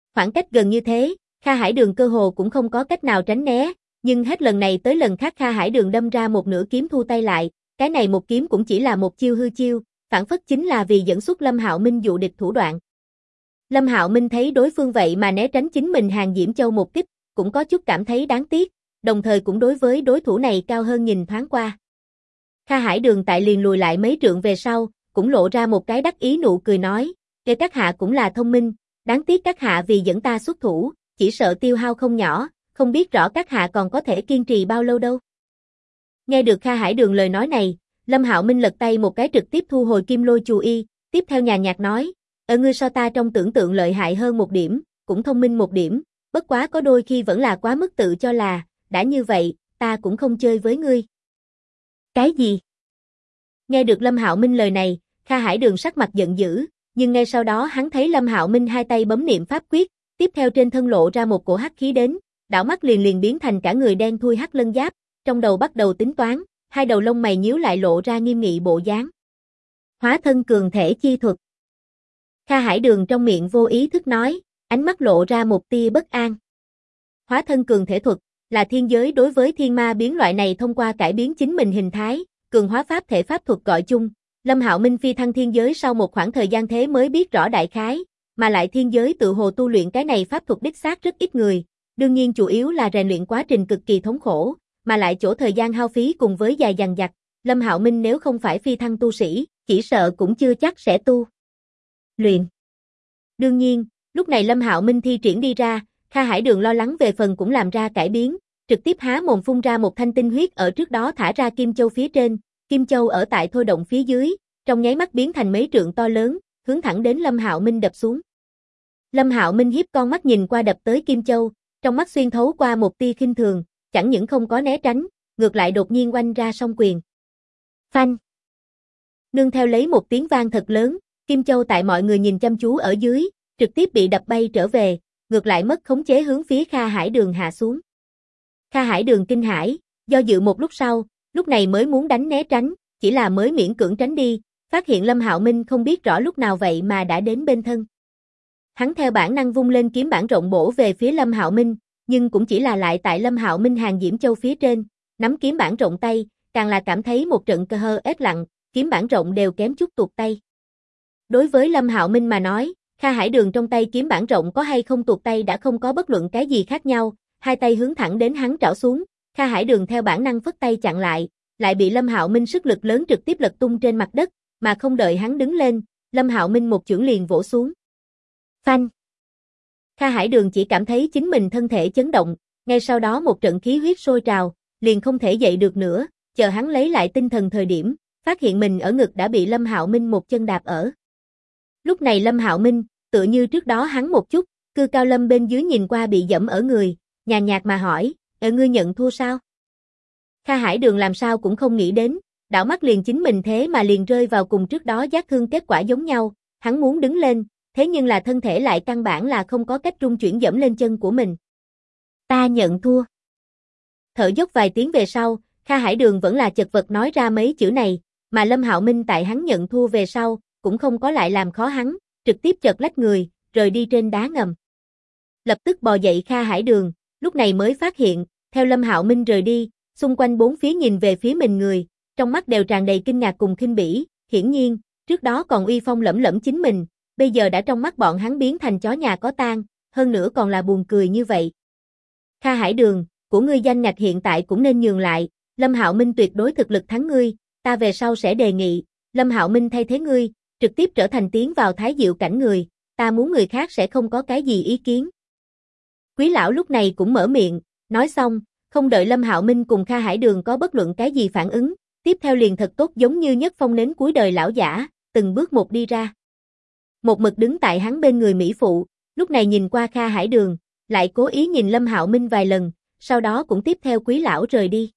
Khoảng cách gần như thế, Kha Hải Đường cơ hồ cũng không có cách nào tránh né, nhưng hết lần này tới lần khác Kha Hải Đường đâm ra một nửa kiếm thu tay lại, cái này một kiếm cũng chỉ là một chiêu hư chiêu, phản phất chính là vì dẫn xuất Lâm Hạo Minh dụ địch thủ đoạn. Lâm Hạo Minh thấy đối phương vậy mà né tránh chính mình Hàng Diễm Châu một kích, cũng có chút cảm thấy đáng tiếc, đồng thời cũng đối với đối thủ này cao hơn nhìn thoáng qua. Kha Hải Đường tại liền lùi lại mấy trượng về sau, cũng lộ ra một cái đắc ý nụ cười nói, "Kể các hạ cũng là thông minh, đáng tiếc các hạ vì dẫn ta xuất thủ, chỉ sợ tiêu hao không nhỏ, không biết rõ các hạ còn có thể kiên trì bao lâu đâu." Nghe được Kha Hải Đường lời nói này, Lâm Hạo Minh lật tay một cái trực tiếp thu hồi Kim Lôi Chù Y, tiếp theo nhàn nhạt nói, ngươi so ta trong tưởng tượng lợi hại hơn một điểm, cũng thông minh một điểm, bất quá có đôi khi vẫn là quá mức tự cho là, đã như vậy, ta cũng không chơi với ngươi." "Cái gì?" Nghe được Lâm Hạo Minh lời này, Kha Hải Đường sắc mặt giận dữ, nhưng ngay sau đó hắn thấy Lâm Hạo Minh hai tay bấm niệm pháp quyết, tiếp theo trên thân lộ ra một cổ hắc khí đến, đảo mắt liền biến thành cả người đen thui hắc lân giáp, trong đầu bắt đầu tính toán, hai đầu lông mày nhíu lại lộ ra nghiêm nghị bộ dáng. "Hóa thân cường thể chi thuật." Kha Hải Đường trong miệng vô ý thức nói, ánh mắt lộ ra một tia bất an. Hóa thân cường thể thuật là thiên giới đối với thiên ma biến loại này thông qua cải biến chính mình hình thái, cường hóa pháp thể pháp thuật gọi chung. Lâm Hạo Minh phi thăng thiên giới sau một khoảng thời gian thế mới biết rõ đại khái, mà lại thiên giới tự hồ tu luyện cái này pháp thuật đích xác rất ít người, đương nhiên chủ yếu là rèn luyện quá trình cực kỳ thống khổ, mà lại chỗ thời gian hao phí cùng với dài dằng dặc, Lâm Hạo Minh nếu không phải phi thăng tu sĩ, chỉ sợ cũng chưa chắc sẽ tu luyện. Đương nhiên, lúc này Lâm Hạo Minh thi triển đi ra, Kha Hải Đường lo lắng về phần cũng làm ra cải biến, trực tiếp há mồm phun ra một thanh tinh huyết ở trước đó thả ra Kim Châu phía trên, Kim Châu ở tại thôi động phía dưới, trong nháy mắt biến thành mấy trượng to lớn, hướng thẳng đến Lâm Hạo Minh đập xuống. Lâm Hạo Minh hiếp con mắt nhìn qua đập tới Kim Châu, trong mắt xuyên thấu qua một tia khinh thường, chẳng những không có né tránh, ngược lại đột nhiên oanh ra song quyền. Phanh! Nương theo lấy một tiếng vang thật lớn, Kim Châu tại mọi người nhìn chăm chú ở dưới, trực tiếp bị đập bay trở về, ngược lại mất khống chế hướng phía Kha Hải Đường hạ xuống. Kha Hải Đường kinh hãi, do dự một lúc sau, lúc này mới muốn đánh né tránh, chỉ là mới miễn cưỡng tránh đi, phát hiện Lâm Hạo Minh không biết rõ lúc nào vậy mà đã đến bên thân. Hắn theo bản năng vung lên kiếm bản rộng bổ về phía Lâm Hạo Minh, nhưng cũng chỉ là lại tại Lâm Hạo Minh Hàng Diễm Châu phía trên, nắm kiếm bản rộng tay, càng là cảm thấy một trận cơ hơ ếch lặng, kiếm bản rộng đều kém chút tuột tay. Đối với Lâm Hạo Minh mà nói, Kha Hải Đường trong tay kiếm bản rộng có hay không tuột tay đã không có bất luận cái gì khác nhau, hai tay hướng thẳng đến hắn trảo xuống, Kha Hải Đường theo bản năng phất tay chặn lại bị Lâm Hạo Minh sức lực lớn trực tiếp lật tung trên mặt đất, mà không đợi hắn đứng lên, Lâm Hạo Minh một chưởng liền vỗ xuống. Phanh! Kha Hải Đường chỉ cảm thấy chính mình thân thể chấn động, ngay sau đó một trận khí huyết sôi trào, liền không thể dậy được nữa, chờ hắn lấy lại tinh thần thời điểm, phát hiện mình ở ngực đã bị Lâm Hạo Minh một chân đạp ở. Lúc này Lâm Hạo Minh, tựa như trước đó hắn một chút, Cư Cao Lâm bên dưới nhìn qua bị dẫm ở người, nhàn nhạt mà hỏi, ngươi nhận thua sao? Kha Hải Đường làm sao cũng không nghĩ đến, đảo mắt liền chính mình thế mà liền rơi vào cùng trước đó giác thương kết quả giống nhau, hắn muốn đứng lên, thế nhưng là thân thể lại căn bản là không có cách trung chuyển dẫm lên chân của mình. Ta nhận thua. Thở dốc vài tiếng về sau, Kha Hải Đường vẫn là chật vật nói ra mấy chữ này, mà Lâm Hạo Minh tại hắn nhận thua về sau, cũng không có lại làm khó hắn, trực tiếp chợt lách người, rời đi trên đá ngầm. Lập tức bò dậy Kha Hải Đường, lúc này mới phát hiện, theo Lâm Hạo Minh rời đi, xung quanh bốn phía nhìn về phía mình người, trong mắt đều tràn đầy kinh ngạc cùng khinh bỉ, hiển nhiên, trước đó còn uy phong lẫm lẫm chính mình, bây giờ đã trong mắt bọn hắn biến thành chó nhà có tang, hơn nữa còn là buồn cười như vậy. Kha Hải Đường, của ngươi danh ngạch hiện tại cũng nên nhường lại, Lâm Hạo Minh tuyệt đối thực lực thắng ngươi, ta về sau sẽ đề nghị, Lâm Hạo Minh thay thế ngươi, trực tiếp trở thành tiến vào Thái Diệu cảnh người, ta muốn người khác sẽ không có cái gì ý kiến. Quý lão lúc này cũng mở miệng, nói xong, không đợi Lâm Hạo Minh cùng Kha Hải Đường có bất luận cái gì phản ứng, tiếp theo liền thật tốt giống như nhất phong nến cuối đời lão giả, từng bước một đi ra. Một mực đứng tại hắn bên người mỹ phụ, lúc này nhìn qua Kha Hải Đường, lại cố ý nhìn Lâm Hạo Minh vài lần, sau đó cũng tiếp theo quý lão rời đi.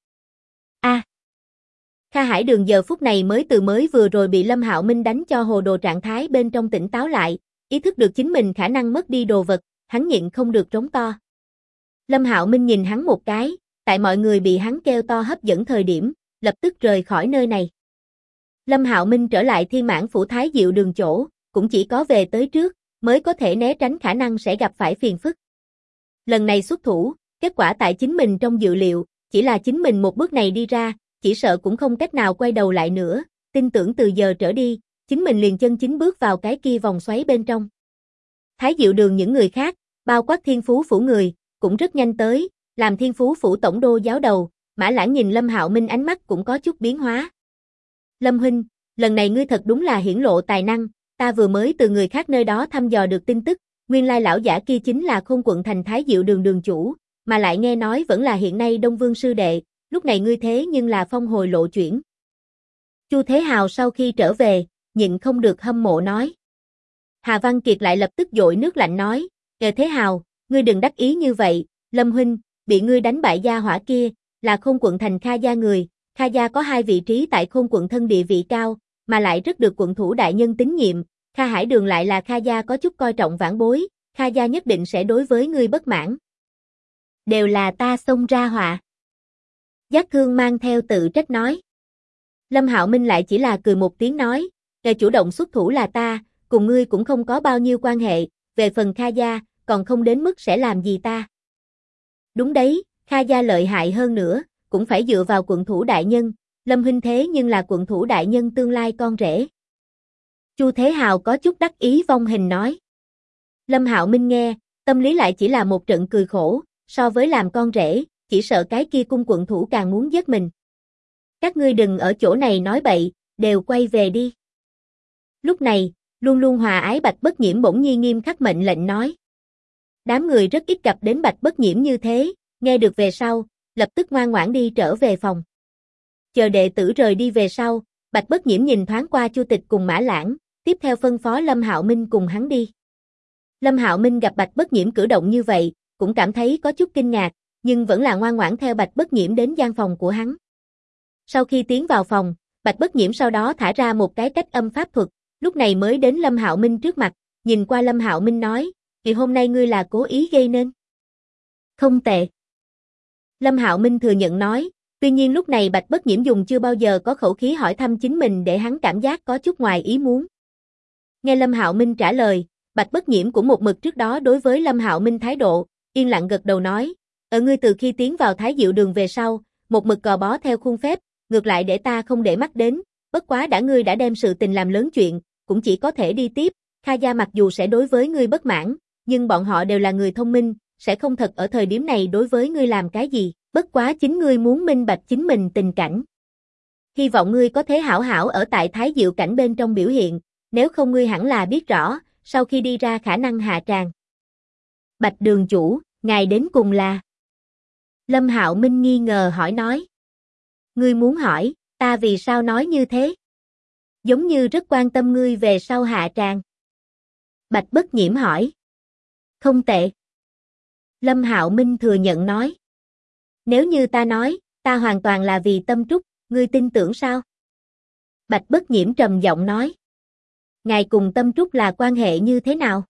Kha Hải Đường giờ phút này mới vừa rồi bị Lâm Hạo Minh đánh cho hồ đồ trạng thái bên trong tỉnh táo lại, ý thức được chính mình khả năng mất đi đồ vật, hắn nhịn không được trống to. Lâm Hạo Minh nhìn hắn một cái, tại mọi người bị hắn kêu to hấp dẫn thời điểm, lập tức rời khỏi nơi này. Lâm Hạo Minh trở lại Thiên Mãn Phủ Thái Diệu Đường chỗ, cũng chỉ có về tới trước, mới có thể né tránh khả năng sẽ gặp phải phiền phức. Lần này xuất thủ, kết quả tại chính mình trong dự liệu, chỉ là chính mình một bước này đi ra, chỉ sợ cũng không cách nào quay đầu lại nữa, tin tưởng từ giờ trở đi, chính mình liền chân chính bước vào cái kia vòng xoáy bên trong. Thái Diệu Đường những người khác, bao quát Thiên Phú Phủ người, cũng rất nhanh tới, làm Thiên Phú Phủ tổng đô giáo đầu, Mã Lãng nhìn Lâm Hạo Minh ánh mắt cũng có chút biến hóa. Lâm huynh, lần này ngươi thật đúng là hiển lộ tài năng, ta vừa mới từ người khác nơi đó thăm dò được tin tức, nguyên lai lão giả kia chính là Khôn quận thành Thái Diệu Đường đường chủ, mà lại nghe nói vẫn là hiện nay Đông Vương sư đệ, lúc này ngươi thế nhưng là phong hồi lộ chuyển. Chu Thế Hào sau khi trở về, nhịn không được hâm mộ nói. Hà Văn Kiệt lại lập tức dội nước lạnh nói, Thế Hào, ngươi đừng đắc ý như vậy, Lâm huynh, bị ngươi đánh bại gia hỏa kia, là Khôn quận thành Kha gia người, Kha gia có 2 vị trí tại Khôn quận thân địa vị cao, mà lại rất được quận thủ đại nhân tín nhiệm, Kha Hải Đường lại là Kha gia có chút coi trọng vãn bối, Kha gia nhất định sẽ đối với ngươi bất mãn. Đều là ta xông ra họa. Giác Thương mang theo tự trách nói. Lâm Hạo Minh lại chỉ là cười một tiếng nói, chủ động xuất thủ là ta, cùng ngươi cũng không có bao nhiêu quan hệ, về phần Kha gia, còn không đến mức sẽ làm gì ta. Đúng đấy, Kha gia lợi hại hơn nữa, cũng phải dựa vào quận thủ đại nhân, Lâm huynh thế nhưng là quận thủ đại nhân tương lai con rể. Chu Thế Hào có chút đắc ý vong hình nói. Lâm Hạo Minh nghe, tâm lý lại chỉ là một trận cười khổ, so với làm con rể, chỉ sợ cái kia cung quận thủ càng muốn giết mình. Các ngươi đừng ở chỗ này nói bậy, đều quay về đi. Lúc này, luôn luôn hòa ái Bạch Bất Nhiễm bỗng nhiên nghiêm khắc mệnh lệnh nói. Đám người rất ít gặp đến Bạch Bất Nhiễm như thế, nghe được về sau, lập tức ngoan ngoãn đi trở về phòng. Chờ đệ tử rời đi về sau, Bạch Bất Nhiễm nhìn thoáng qua Chu Tịch cùng Mã Lãng, tiếp theo phân phó Lâm Hạo Minh cùng hắn đi. Lâm Hạo Minh gặp Bạch Bất Nhiễm cử động như vậy, cũng cảm thấy có chút kinh ngạc, nhưng vẫn là ngoan ngoãn theo Bạch Bất Nhiễm đến gian phòng của hắn. Sau khi tiến vào phòng, Bạch Bất Nhiễm sau đó thả ra một cái cách âm pháp thuật, lúc này mới đến Lâm Hạo Minh trước mặt, nhìn qua Lâm Hạo Minh nói, "Thì hôm nay ngươi là cố ý gây nên." "Không tệ." Lâm Hạo Minh thừa nhận nói, tuy nhiên lúc này Bạch Bất Nhiễm dùng chưa bao giờ có khẩu khí hỏi thăm chính mình để hắn cảm giác có chút ngoài ý muốn. Nghe Lâm Hạo Minh trả lời, Bạch Bất Nhiễm cũng một mực trước đó đối với Lâm Hạo Minh thái độ, yên lặng gật đầu nói, ngươi từ khi tiến vào Thái Diệu Đường về sau, một mực cò bó theo khuôn phép, ngược lại để ta không để mắt đến, bất quá ngươi đã đem sự tình làm lớn chuyện, cũng chỉ có thể đi tiếp, Kha gia mặc dù sẽ đối với ngươi bất mãn, nhưng bọn họ đều là người thông minh, sẽ không thật ở thời điểm này đối với ngươi làm cái gì, bất quá chính ngươi muốn minh bạch chính mình tình cảnh. Hy vọng ngươi có thể hảo hảo ở tại Thái Diệu cảnh bên trong biểu hiện, nếu không ngươi hẳn là biết rõ, sau khi đi ra khả năng hạ tràng. Bạch đường chủ, ngài đến cùng là? Lâm Hạo Minh nghi ngờ hỏi nói. Ngươi muốn hỏi, ta vì sao nói như thế? Giống như rất quan tâm ngươi về sau hạ tràng. Bạch Bất Nhiễm hỏi. Không tệ. Lâm Hạo Minh thừa nhận nói. Nếu như ta nói, ta hoàn toàn là vì Tâm Trúc, ngươi tin tưởng sao? Bạch Bất Nhiễm trầm giọng nói. Ngài cùng Tâm Trúc là quan hệ như thế nào?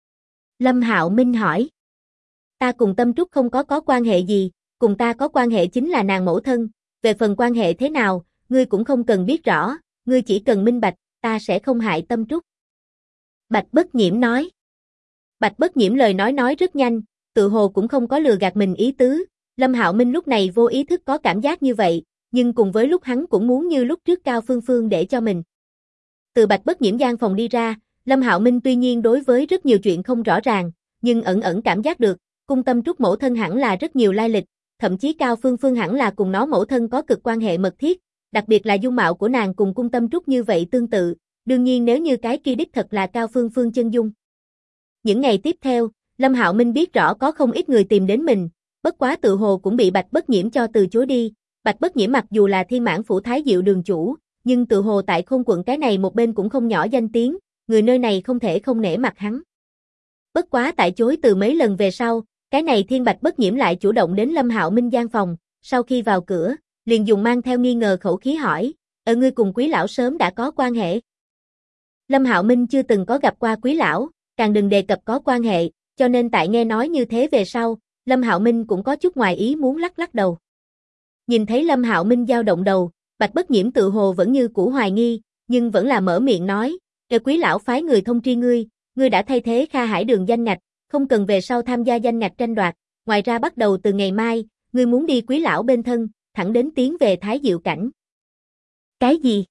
Lâm Hạo Minh hỏi. Ta cùng Tâm Trúc không có quan hệ gì, cùng ta có quan hệ chính là nàng mẫu thân, về phần quan hệ thế nào, ngươi cũng không cần biết rõ, ngươi chỉ cần minh bạch, ta sẽ không hại Tâm Trúc. Bạch Bất Nhiễm nói. Bạch Bất Nhiễm lời nói rất nhanh, tự hồ cũng không có lừa gạt mình ý tứ, Lâm Hạo Minh lúc này vô ý thức có cảm giác như vậy, nhưng cùng với lúc hắn cũng muốn như lúc trước Cao Phương Phương để cho mình. Từ Bạch Bất Nhiễm gian phòng đi ra, Lâm Hạo Minh tuy nhiên đối với rất nhiều chuyện không rõ ràng, nhưng ẩn ẩn cảm giác được, cung Tâm Trúc mẫu thân hẳn là rất nhiều lai lịch, thậm chí Cao Phương Phương hẳn là cùng nó mẫu thân có cực quan hệ mật thiết, đặc biệt là dung mạo của nàng cùng cung Tâm Trúc như vậy tương tự, đương nhiên nếu như cái kia đích thật là Cao Phương Phương chân dung. Những ngày tiếp theo, Lâm Hạo Minh biết rõ có không ít người tìm đến mình, bất quá tự hồ cũng bị Bạch Bất Nhiễm cho từ chối đi, Bạch Bất Nhiễm mặc dù là Thiên Mãn phủ Thái Diệu đường chủ, nhưng tự hồ tại Khôn quận cái này một bên cũng không nhỏ danh tiếng, người nơi này không thể không nể mặt hắn. Bất quá tại chối từ mấy lần về sau, cái này Thiên Bạch Bất Nhiễm lại chủ động đến Lâm Hạo Minh gian phòng, sau khi vào cửa, liền dùng mang theo nghi ngờ khẩu khí hỏi, ngươi cùng Quý lão sớm đã có quan hệ? Lâm Hạo Minh chưa từng có gặp qua Quý lão, càng đừng đề cập có quan hệ, cho nên tại nghe nói như thế về sau, Lâm Hạo Minh cũng có chút ngoài ý muốn lắc đầu. Nhìn thấy Lâm Hạo Minh dao động đầu, Bạch Bất Nhiễm tự hồ vẫn như cũ hoài nghi, nhưng vẫn là mở miệng nói, Quý lão phái người thông tri ngươi, ngươi đã thay thế Kha Hải Đường danh ngạch, không cần về sau tham gia danh ngạch tranh đoạt, ngoài ra bắt đầu từ ngày mai, ngươi muốn đi Quý lão bên thân, thẳng đến tiến về Thái Diệu cảnh. Cái gì?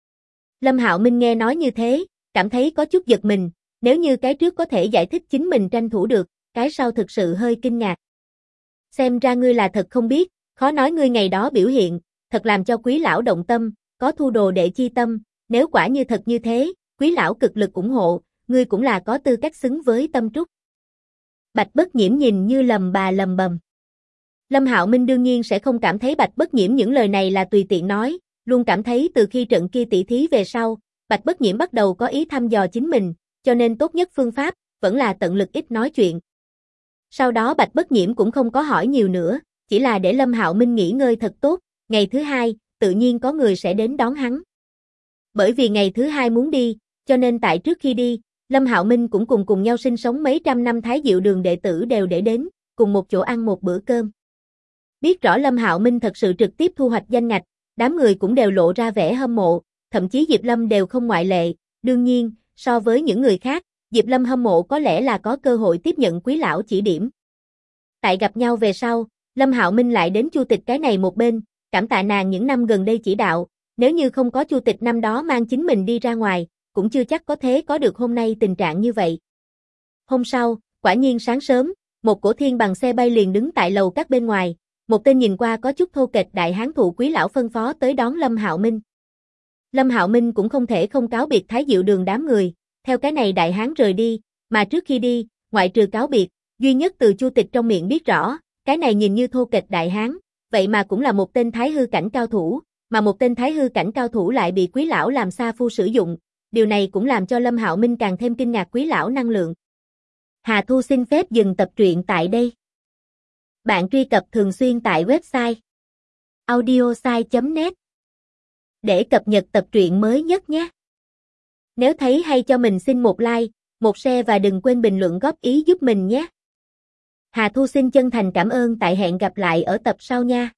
Lâm Hạo Minh nghe nói như thế, cảm thấy có chút giật mình, nếu như cái trước có thể giải thích chính mình tranh thủ được, cái sau thực sự hơi kinh ngạc. Xem ra ngươi là thật không biết, khó nói ngươi ngày đó biểu hiện, thật làm cho Quý lão động tâm, có thu đồ đệ chi tâm, nếu quả như thật như thế, Quý lão cực lực ủng hộ, ngươi cũng là có tư cách xứng với Tâm Trúc. Bạch Bất Nhiễm nhìn như lầm bà lầm bầm. Lâm Hạo Minh đương nhiên sẽ không cảm thấy Bạch Bất Nhiễm những lời này là tùy tiện nói, luôn cảm thấy từ khi trận kia tỷ thí về sau, Bạch Bất Nhiễm bắt đầu có ý thăm dò chính mình, cho nên tốt nhất phương pháp, vẫn là tận lực ít nói chuyện. Sau đó Bạch Bất Nhiễm cũng không có hỏi nhiều nữa, chỉ là để Lâm Hạo Minh nghỉ ngơi thật tốt, ngày thứ hai, tự nhiên có người sẽ đến đón hắn. Bởi vì ngày thứ hai muốn đi, cho nên tại trước khi đi, Lâm Hạo Minh cũng cùng nhau sinh sống mấy trăm năm Thái Diệu Đường đệ tử đều để đến, cùng một chỗ ăn một bữa cơm. Biết rõ Lâm Hạo Minh thật sự trực tiếp thu hoạch danh ngạch, đám người cũng đều lộ ra vẻ hâm mộ, thậm chí Diệp Lâm đều không ngoại lệ, đương nhiên, so với những người khác, Diệp Lâm hâm mộ có lẽ là có cơ hội tiếp nhận Quý lão chỉ điểm. Tại gặp nhau về sau, Lâm Hạo Minh lại đến Chu Tịch cái này một bên, cảm tạ nàng những năm gần đây chỉ đạo, nếu như không có Chu Tịch năm đó mang chính mình đi ra ngoài, cũng chưa chắc có thể có được hôm nay tình trạng như vậy. Hôm sau, quả nhiên sáng sớm, một cỗ thiên bằng xe bay liền đứng tại lầu các bên ngoài, một tên nhìn qua có chút thô kệch đại hán thụ Quý lão phân phó tới đón Lâm Hạo Minh. Lâm Hạo Minh cũng không thể không cáo biệt Thái Diệu Đường đám người, theo cái này đại hán rời đi, mà trước khi đi, ngoại trừ cáo biệt, duy nhất từ Chu Tịch trong miệng biết rõ, cái này nhìn như thô kệch đại hán, vậy mà cũng là một tên Thái hư cảnh cao thủ, mà một tên Thái hư cảnh cao thủ lại bị Quý lão làm sa phu sử dụng, điều này cũng làm cho Lâm Hạo Minh càng thêm kinh ngạc Quý lão năng lượng. Hà Thu xin phép dừng tập truyện tại đây. Bạn truy cập thường xuyên tại website audiosai.net để cập nhật tập truyện mới nhất nhé. Nếu thấy hay cho mình xin một like, một share và đừng quên bình luận góp ý giúp mình nhé. Hà Thu xin chân thành cảm ơn, tại hẹn gặp lại ở tập sau nha.